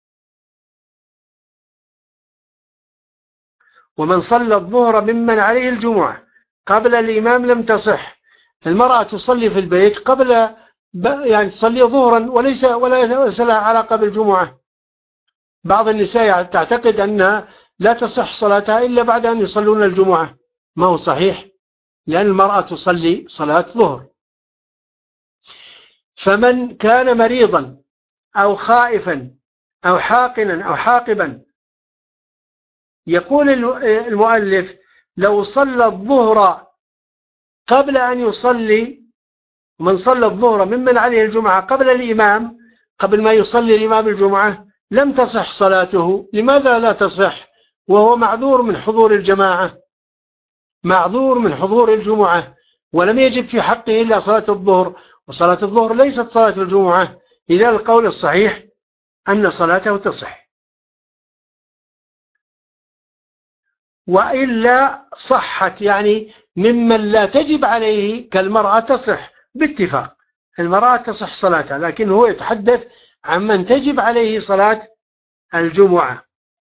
ومن صلى الظهر ممن عليه الجمعة قبل الإمام لم تصح. المرأة تصلي في البيت قبل، يعني تصلي ظهرا ولا لها علاقة بالجمعة. بعض النساء تعتقد أنها لا تصح صلاتها إلا بعد أن يصلون الجمعة، ما هو صحيح، لأن المرأة تصلي صلاة ظهر. فمن كان مريضا أو خائفا أو حاقنا أو حاقبا، يقول المؤلف: لو صلى الظهر قبل أن يصلي، من صلى الظهر ممن عليه الجمعة قبل الإمام، قبل ما يصلي الإمام الجمعة، لم تصح صلاته. لماذا لا تصح وهو معذور من حضور الجماعة، معذور من حضور الجمعة، ولم يجب في حقه إلا صلاة الظهر، وصلاة الظهر ليست صلاة الجمعة. إذا القول الصحيح أن صلاته تصح، وإلا صحت، يعني ممن لا تجب عليه كالمرأة تصح باتفاق، المرأة تصح صلاتها، لكن هو يتحدث عن من تجب عليه صلاة الجمعة.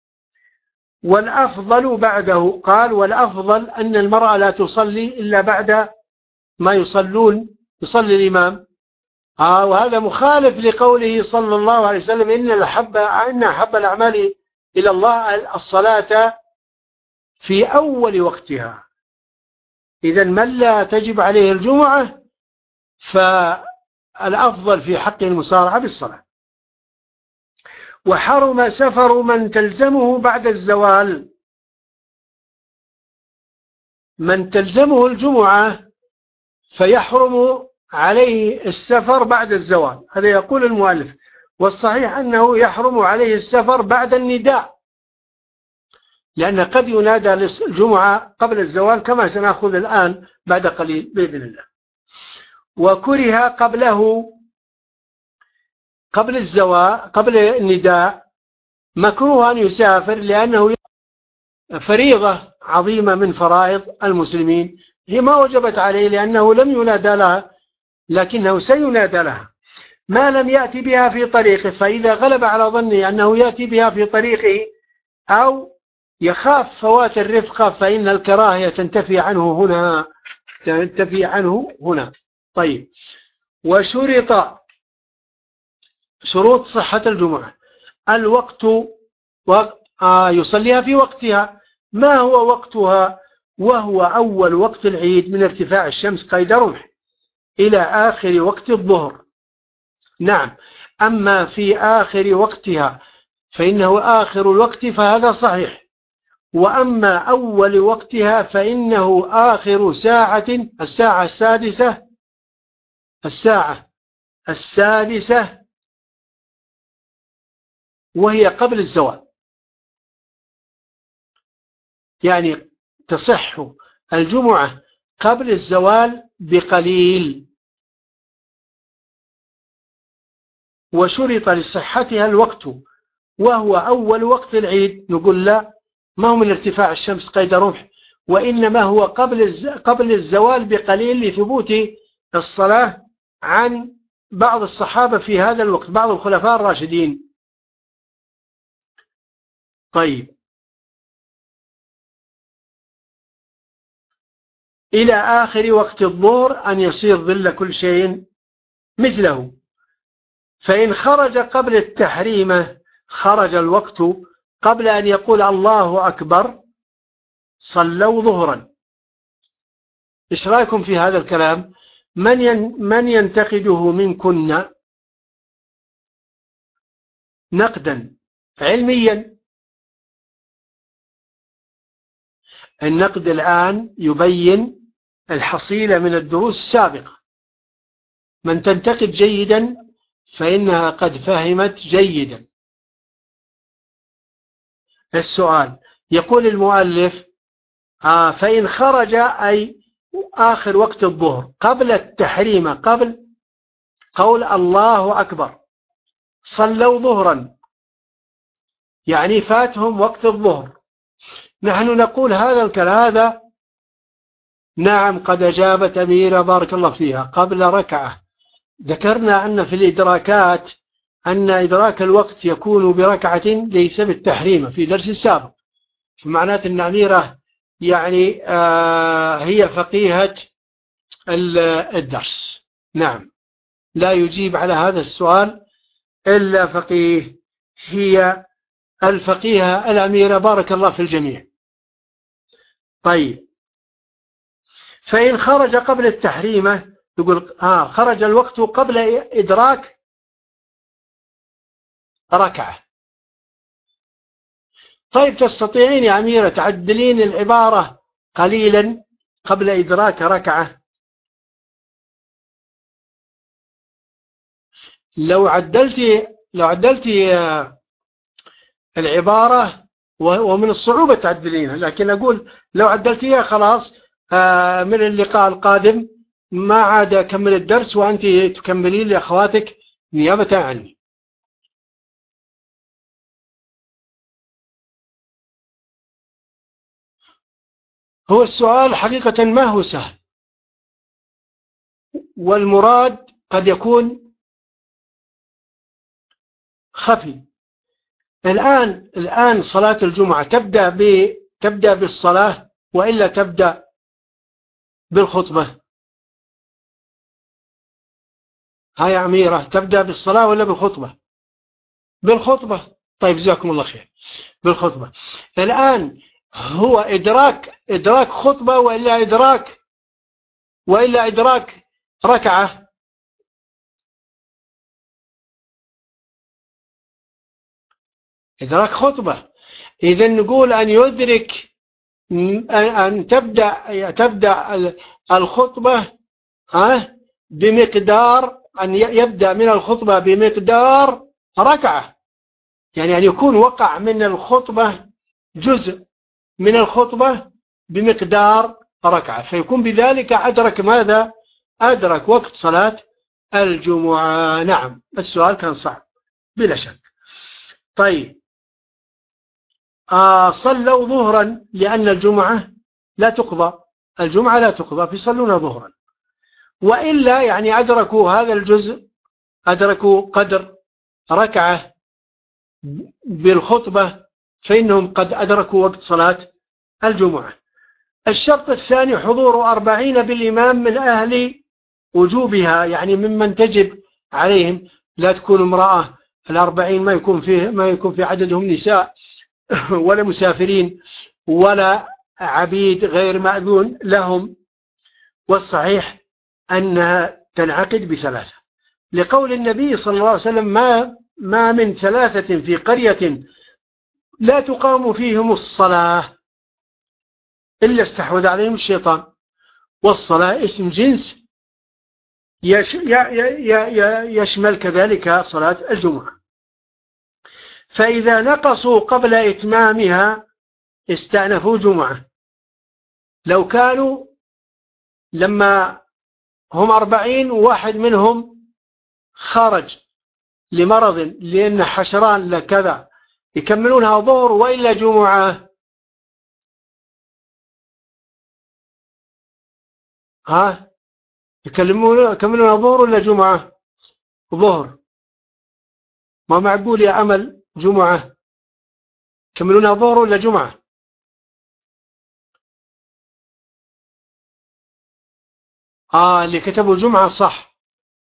والأفضل بعده، قال: والأفضل أن المرأة لا تصلي إلا بعد ما يصلي الإمام. وهذا مخالف لقوله صلى الله عليه وسلم: إن أحب الأعمال إلى الله الصلاة في أول وقتها. إذا من لا تجب عليه الجمعة فالأفضل في حقه المسارعة بالصلاة. وحرم سفر من تلزمه بعد الزوال، من تلزمه الجمعة فيحرم عليه السفر بعد الزوال. هذا يقول المؤلف: والصحيح أنه يحرم عليه السفر بعد النداء، لأن قد ينادى للجمعة قبل الزوال كما سنأخذ الآن بعد قليل بإذن الله. وكره قبله، قبل الزوال، قبل النداء، مكروه أن يسافر، لأنه فريضة عظيمة من فرائض المسلمين هي ما وجبت عليه لأنه لم ينادى لها، لكنه سينادى لها ما لم يأتي بها في طريقه. فإذا غلب على ظنه أنه يأتي بها في طريقه أو يخاف فوات الرفقة فإن الكراهية تنتفي عنه هنا. طيب، وشرط شروط صحة الجمعة الوقت، يصليها في وقتها. ما هو وقتها؟ وهو أول وقت العيد من ارتفاع الشمس قيد رمح إلى آخر وقت الظهر. نعم، أما في آخر وقتها فإنه آخر الوقت فهذا صحيح، وأما أول وقتها فإنه آخر ساعة، الساعة السادسة وهي قبل الزوال. يعني تصح الجمعة قبل الزوال بقليل. وشرط لصحتها الوقت وهو أول وقت العيد. نقول لا، ما هو من ارتفاع الشمس قيد رمح، وإنما هو قبل الزوال بقليل لثبوت الصلاة عن بعض الصحابة في هذا الوقت، بعض الخلفاء الراشدين. طيب، إلى آخر وقت الظهر أن يصير ظل كل شيء مثله. فإن خرج قبل التحريمة خرج الوقت قبل أن يقول الله أكبر صلوا ظهرا. إيش رأيكم في هذا الكلام؟ من ينتقده منكن نقدا علميا؟ النقد الآن يبين الحصيلة من الدروس السابقة. من تنتقد جيدا فإنها قد فهمت جيدا. السؤال يقول المؤلف فإن خرج أي آخر وقت الظهر قبل التحريم، قبل قول الله أكبر صلوا ظهرا، يعني فاتهم وقت الظهر. نحن نقول هذا الكلام هذا نعم قد أجابت أميرة بارك الله فيها قبل ركعة. ذكرنا أن في الإدراكات أن إدراك الوقت يكون بركعة ليس بالتحريم في درس السابق، فمعنات أن أميرة يعني هي فقيهة الدرس. نعم، لا يجيب على هذا السؤال إلا فقيه، هي الفقيهة الأميرة بارك الله في الجميع. طيب، فإن خرج قبل التحريمة يقول خرج الوقت قبل إدراك ركعة. طيب، تستطيعين يا أميرة تعدلين العبارة قليلا قبل إدراك ركعة؟ لو عدلتي العبارة، ومن الصعوبة تعدلينها، لكن أقول لو عدلتيها خلاص من اللقاء القادم ما عاد أكمل الدرس وأنت تكملين لأخواتك نيابة عني. هو السؤال حقيقة ما هو سهل، والمراد قد يكون خفي. الآن صلاة الجمعة تبدأ بالصلاة وإلا تبدأ بالخطبة؟ هاي أميرة، تبدأ بالصلاة ولا بالخطبة؟ بالخطبة. طيب، جزاكم الله خير. بالخطبة. الآن هو إدراك خطبة وإلا إدراك ركعة؟ إدراك خطبة. إذا نقول أن يدرك أن تبدأ الخطبة بمقدار، أن يبدأ من الخطبة بمقدار ركعة، يعني أن يكون وقع من الخطبة جزء من الخطبة بمقدار ركعة، فيكون بذلك أدرك ماذا؟ أدرك وقت صلاة الجمعة. نعم، السؤال كان صعب بلا شك. طيب، صلوا ظهرا لأن الجمعة لا تقضى، الجمعة لا تقضى فيصلون ظهرا، وإلا يعني أدركوا هذا الجزء، أدركوا قدر ركعة بالخطبة، فإنهم قد أدركوا وقت صلاة الجمعة. الشرط الثاني حضور 40 بالإمام من أهل وجوبها، يعني ممن تجب عليهم، لا تكون امرأة، 40 ما يكون في عددهم نساء ولا مسافرين ولا عبيد غير مأذون لهم، والصحيح أنها تنعقد بثلاثة، لقول النبي صلى الله عليه وسلم ما من ثلاثة في قرية لا تقام فيهم الصلاة إلا استحوذ عليهم الشيطان، والصلاة اسم جنس يشمل كذلك صلاة الجمعة. فإذا نقصوا قبل إتمامها استأنفوا جمعة. لو كانوا لما هم 40 وواحد منهم خرج لمرض لأن حشران لكذا يكملونها ظهر وإلا جمعة، يكملونها ظهر ولا جمعة؟ ظهر، ما معقول يا أمل جمعة، يكملونها ظهر ولا جمعة؟ اللي كتبوا جمعة صح،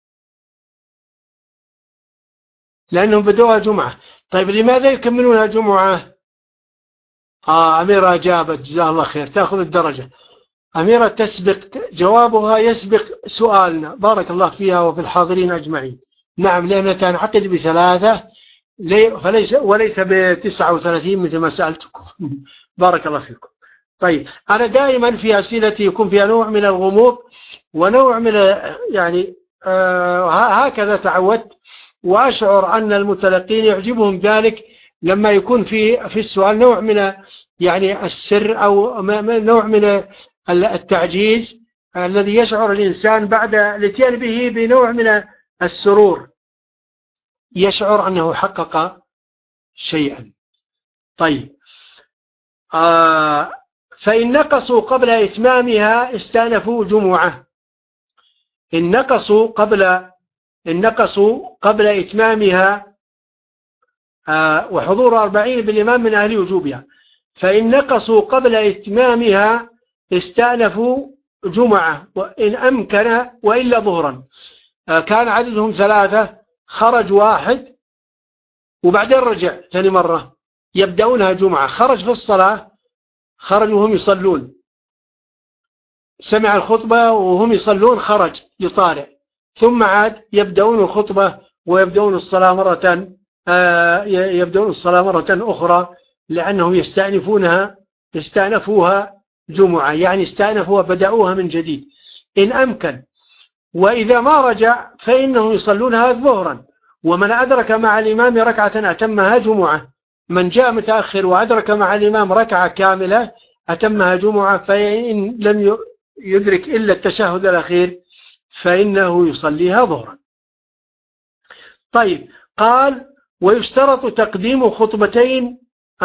لأنهم بدوها جمعة. طيب لماذا يكملونها جمعة؟ أميرة أجابت، جزاها الله خير، تأخذ الدرجة. أميرة تسبق جوابها يسبق سؤالنا، بارك الله فيها وفي الحاضرين أجمعين. نعم، لأنها تنعقد بثلاثة وليس ب39 مثل ما سألتكم. بارك الله فيكم. طيب، أنا دائما في أسئلتي يكون فيها نوع من الغموض ونوع من يعني هكذا تعودت، وأشعر أن المتلقين يعجبهم ذلك لما يكون في السؤال نوع من يعني السر أو نوع من التعجيز الذي يشعر الإنسان بعد الاتيان به بنوع من السرور، يشعر أنه حقق شيئا. طيب، فإن نقصوا قبل إتمامها استأنفوا جمعة. إن نقصوا قبل إتمامها وحضور 40 بالإمام من أهل وجوبها، فإن نقصوا قبل إتمامها استأنفوا جمعة وإن أمكن وإلا ظهرا. كان عددهم ثلاثة، خرج واحد وبعدين رجع ثاني مرة، يبدأونها جمعة. خرج في الصلاة، خرجوا وهم يصلون، سمع الخطبة وهم يصلون خرج يطالع، ثم عاد يبدأون الخطبة ويبدأون الصلاة مرة أخرى، لأنهم استأنفوها جمعة، يعني استأنفوها بدأوها من جديد إن أمكن. وإذا ما رجع فإنهم يصلونها ظهرا. ومن أدرك مع الإمام ركعة أتمها جمعة، من جاء متأخر وأدرك مع الإمام ركعة كاملة أتمها جمعة، فإن لم يدرك إلا التشهد الأخير فإنه يصليها ظهرا. طيب، قال ويشترط تقديم خطبتين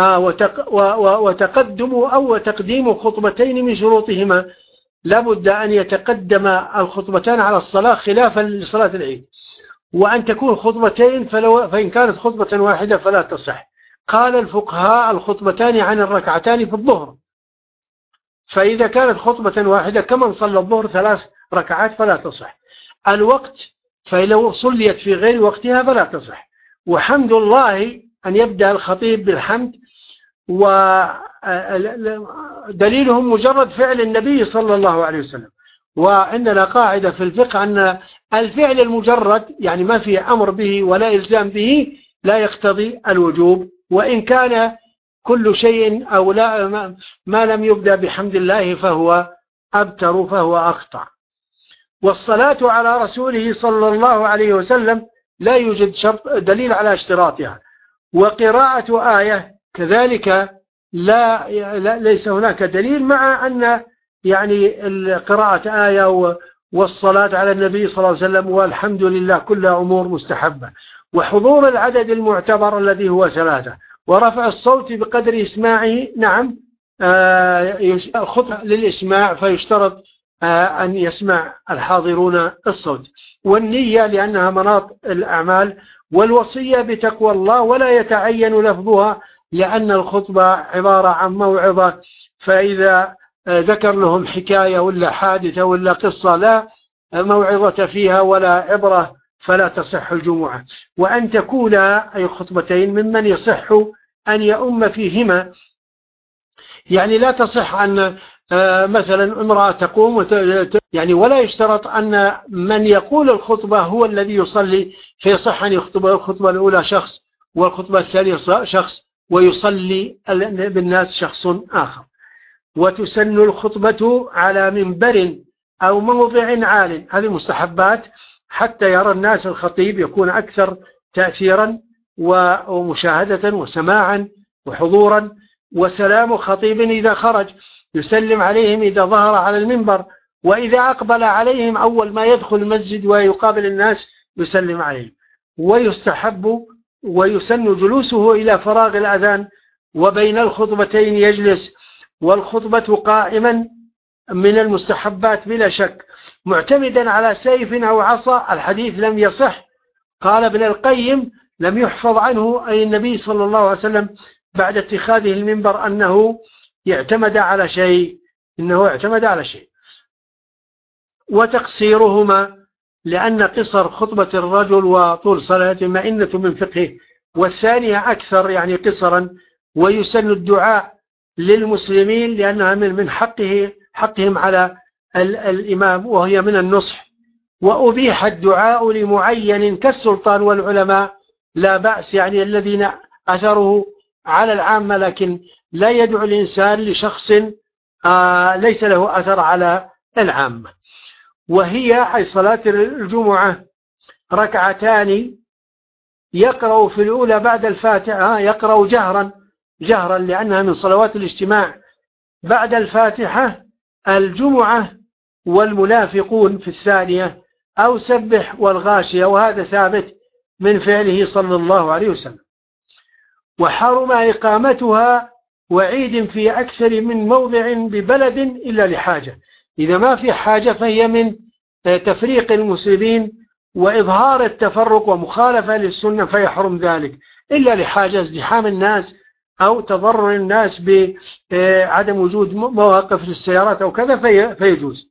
وتقديم خطبتين من شروطهما، لابد أن يتقدم الخطبتان على الصلاة خلافا لصلاة العيد، وأن تكون خطبتين فإن كانت خطبة واحدة فلا تصح. قال الفقهاء الخطبتان عن الركعتان في الظهر، فإذا كانت خطبة واحدة كمن صلى الظهر 3 ركعات فلا تصح. الوقت، فلو صليت في غير وقتها فلا تصح. وحمد الله أن يبدأ الخطيب بالحمد، ودليلهم مجرد فعل النبي صلى الله عليه وسلم. وعندنا قاعدة في الفقه أن الفعل المجرد يعني ما فيه أمر به ولا إلزام به لا يقتضي الوجوب، وإن كان كل شيء أو لا ما لم يبدأ بحمد الله فهو أبتر، فهو أقطع. والصلاة على رسوله صلى الله عليه وسلم لا يوجد شرط دليل على اشتراطها. وقراءة آية كذلك ليس هناك دليل، مع أن يعني قراءة آية والصلاة على النبي صلى الله عليه وسلم والحمد لله كلها أمور مستحبة. وحضور العدد المعتبر الذي هو 3 ورفع الصوت بقدر إسماعه، نعم الخطبة للإسماع فيشترط أن يسمع الحاضرون الصوت. والنية لأنها مناط الأعمال. والوصية بتقوى الله ولا يتعين لفظها لأن الخطبة عبارة عن موعظة، فإذا ذكر لهم حكاية ولا حادثة ولا قصة لا موعظة فيها ولا عبرة فلا تصح الجمعة. وأن تكون أي خطبتين ممن يصح أن يؤم فيهما، يعني لا تصح أن مثلا امرأة تقوم يعني ولا يشترط أن من يقول الخطبة هو الذي يصلي، فيصح أن يخطب الخطبة الأولى شخص والخطبة الثانية شخص ويصلي بالناس شخص آخر. وتسن الخطبة على منبر أو موضع عال، هذه مستحبات حتى يرى الناس الخطيب، يكون أكثر تأثيرا ومشاهدة وسماعا وحضورا. وسلام خطيب إذا خرج يسلم عليهم إذا ظهر على المنبر، وإذا أقبل عليهم أول ما يدخل المسجد ويقابل الناس يسلم عليهم. ويستحب ويسن جلوسه إلى فراغ الأذان وبين الخطبتين يجلس. والخطبة قائما من المستحبات بلا شك، معتمدا على سيف أو عصا. الحديث لم يصح، قال ابن القيم لم يحفظ عنه أي النبي صلى الله عليه وسلم بعد اتخاذه المنبر أنه اعتمد على شيء، وتقصيرهما لأن قصر خطبة الرجل وطول صلاته مئنة من فقهه، والثانية أكثر يعني قصرا. ويسن الدعاء للمسلمين لأنها من حقهم على الإمام وهي من النصح. وأبيح الدعاء لمعين كالسلطان والعلماء لا بأس، يعني الذين أثره على العامة، لكن لا يدعو الإنسان لشخص ليس له أثر على العامة. وهي أي صلاة الجمعة ركعتان يقرأ في الأولى بعد الفاتحة، يقرأ جهرا لأنها من صلوات الاجتماع بعد الفاتحة الجمعة والمنافقون في الثانية، أو سبح والغاشية، وهذا ثابت من فعله صلى الله عليه وسلم. وحرم إقامتها وعيد في أكثر من موضع ببلد إلا لحاجة. إذا ما في حاجة فهي من تفريق المسلمين وإظهار التفرق ومخالفة للسنة، فيحرم ذلك إلا لحاجة ازدحام الناس أو تضرر الناس بعدم وجود مواقف للسيارات أو كذا فيجوز.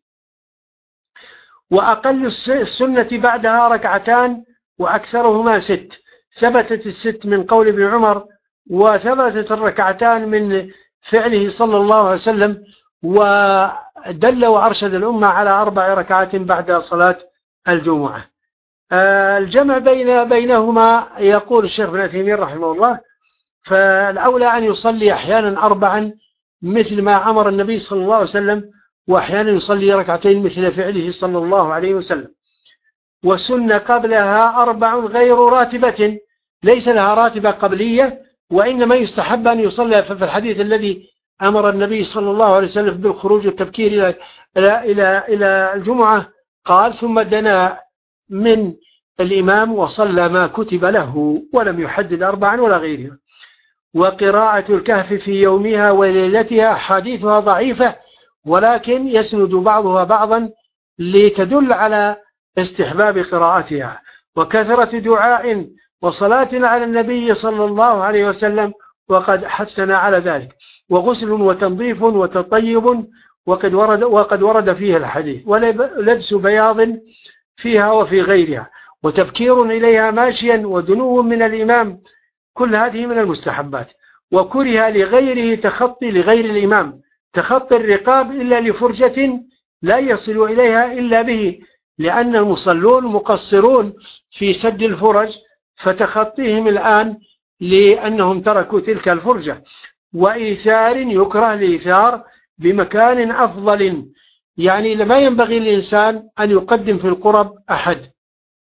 وأقل السنة بعدها ركعتان وأكثرهما 6. ثبتت 6 من قول ابن عمر، وثبتت الركعتان من فعله صلى الله عليه وسلم، ودل وأرشد الأمة على 4 ركعات بعد صلاة الجمعة. الجمع بينهما يقول الشيخ ابن تيمية رحمه الله فالأولى أن يصلي أحيانا 4 مثل ما أمر النبي صلى الله عليه وسلم، وأحيانا يصلي ركعتين مثل فعله صلى الله عليه وسلم. وسن قبلها 4 غير راتبة، ليس لها راتبة قبلية، وإنما يستحب أن يصلي في الحديث الذي أمر النبي صلى الله عليه وسلم بالخروج والتبكير إلى الجمعة، قال ثم دنا من الإمام وصلى ما كتب له ولم يحدد 4 ولا غيرها. وقراءة الكهف في يومها وليلتها حديثها ضعيفة، ولكن يسند بعضها بعضا لتدل على استحباب قراءتها. وكثرة دعاء وصلاة على النبي صلى الله عليه وسلم وقد حثنا على ذلك. وغسل وتنظيف وتطيب وقد ورد فيها الحديث. ولبس بياض فيها وفي غيرها. وتبكير إليها ماشيا ودنو من الإمام، كل هذه من المستحبات. وكره لغيره تخطي لغير الإمام تخطي الرقاب إلا لفرجة لا يصل إليها إلا به، لأن المصلون مقصرون في سد الفرج، فتخطيهم الآن لأنهم تركوا تلك الفرجة. وإيثار يكره الإيثار بمكان أفضل، يعني لما ينبغي الإنسان أن يقدم في القرب أحد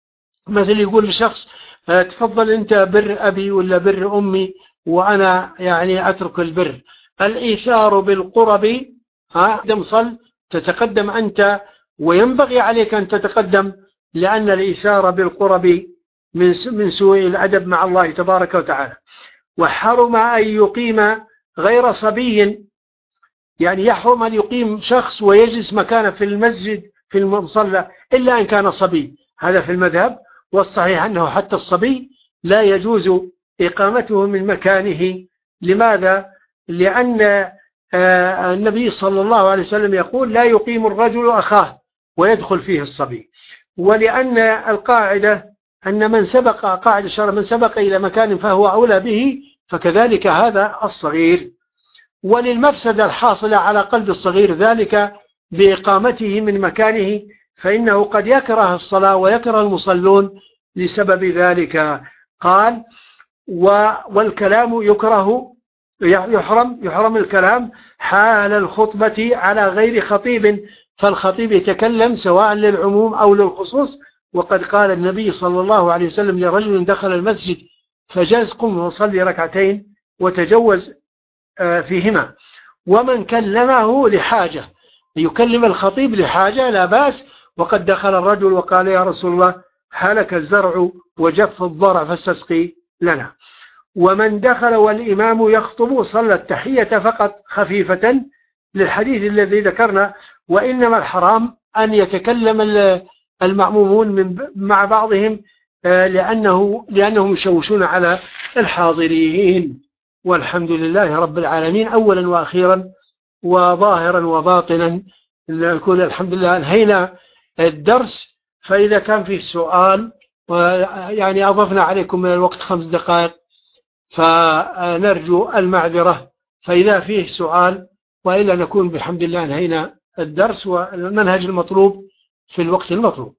مثل يقول لشخص تفضل أنت بر أبي ولا بر أمي وأنا يعني أترك البر. الإيثار بالقرب قدم صل تتقدم أنت، وينبغي عليك أن تتقدم، لأن الإيثار بالقرب من سوء الأدب مع الله تبارك وتعالى. وحرم أن يقيم غير صبي، يعني يحرم أن يقيم شخص ويجلس مكانه في المسجد في المصلى إلا أن كان صبي، هذا في المذهب. والصحيح أنه حتى الصبي لا يجوز إقامته من مكانه. لماذا؟ لأن النبي صلى الله عليه وسلم يقول لا يقيم الرجل أخاه ويدخل فيه الصبي. ولأن القاعدة أن من سبق قاعدة الشرع من سبق إلى مكان فهو أولى به، فكذلك هذا الصغير. وللمفسدة الحاصلة على قلب الصغير ذلك بإقامته من مكانه، فإنه قد يكره الصلاة ويكره المصلون لسبب ذلك. قال والكلام يحرم الكلام حال الخطبة على غير خطيب، فالخطيب يتكلم سواء للعموم أو للخصوص. وقد قال النبي صلى الله عليه وسلم لرجل دخل المسجد فجلس قم وصلي ركعتين وتجوز فيهما. ومن كلمه لحاجة، يكلم الخطيب لحاجة لا بأس. وقد دخل الرجل وقال يا رسول الله هلك الزرع وجف الضرع فاستسقي لنا. ومن دخل والإمام يخطب صلى التحية فقط خفيفة، للحديث الذي ذكرنا. وإنما الحرام أن يتكلم المأمومون مع بعضهم لأنهم يشوشون على الحاضرين. والحمد لله رب العالمين أولا وأخيرا وظاهرا وباطنا. نكون الحمد لله انهينا الدرس. فإذا كان فيه سؤال، يعني أضفنا عليكم من الوقت 5 دقائق، فنرجو المعذرة فإذا فيه سؤال، وإلا نكون بحمد الله انهينا الدرس والمنهج المطلوب في الوقت المطلوب.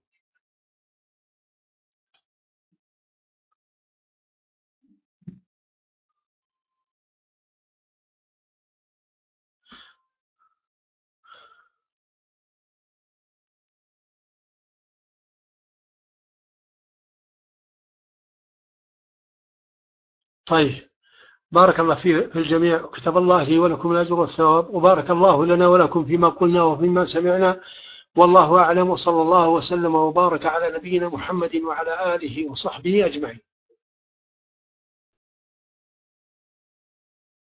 طيب، بارك الله في الجميع، وكتب الله لي ولكم الأجر والثواب، وبارك الله لنا ولكم فيما قلنا وفيما سمعنا، والله أعلم. وصلى الله وسلم وبارك على نبينا محمد وعلى آله وصحبه أجمعين.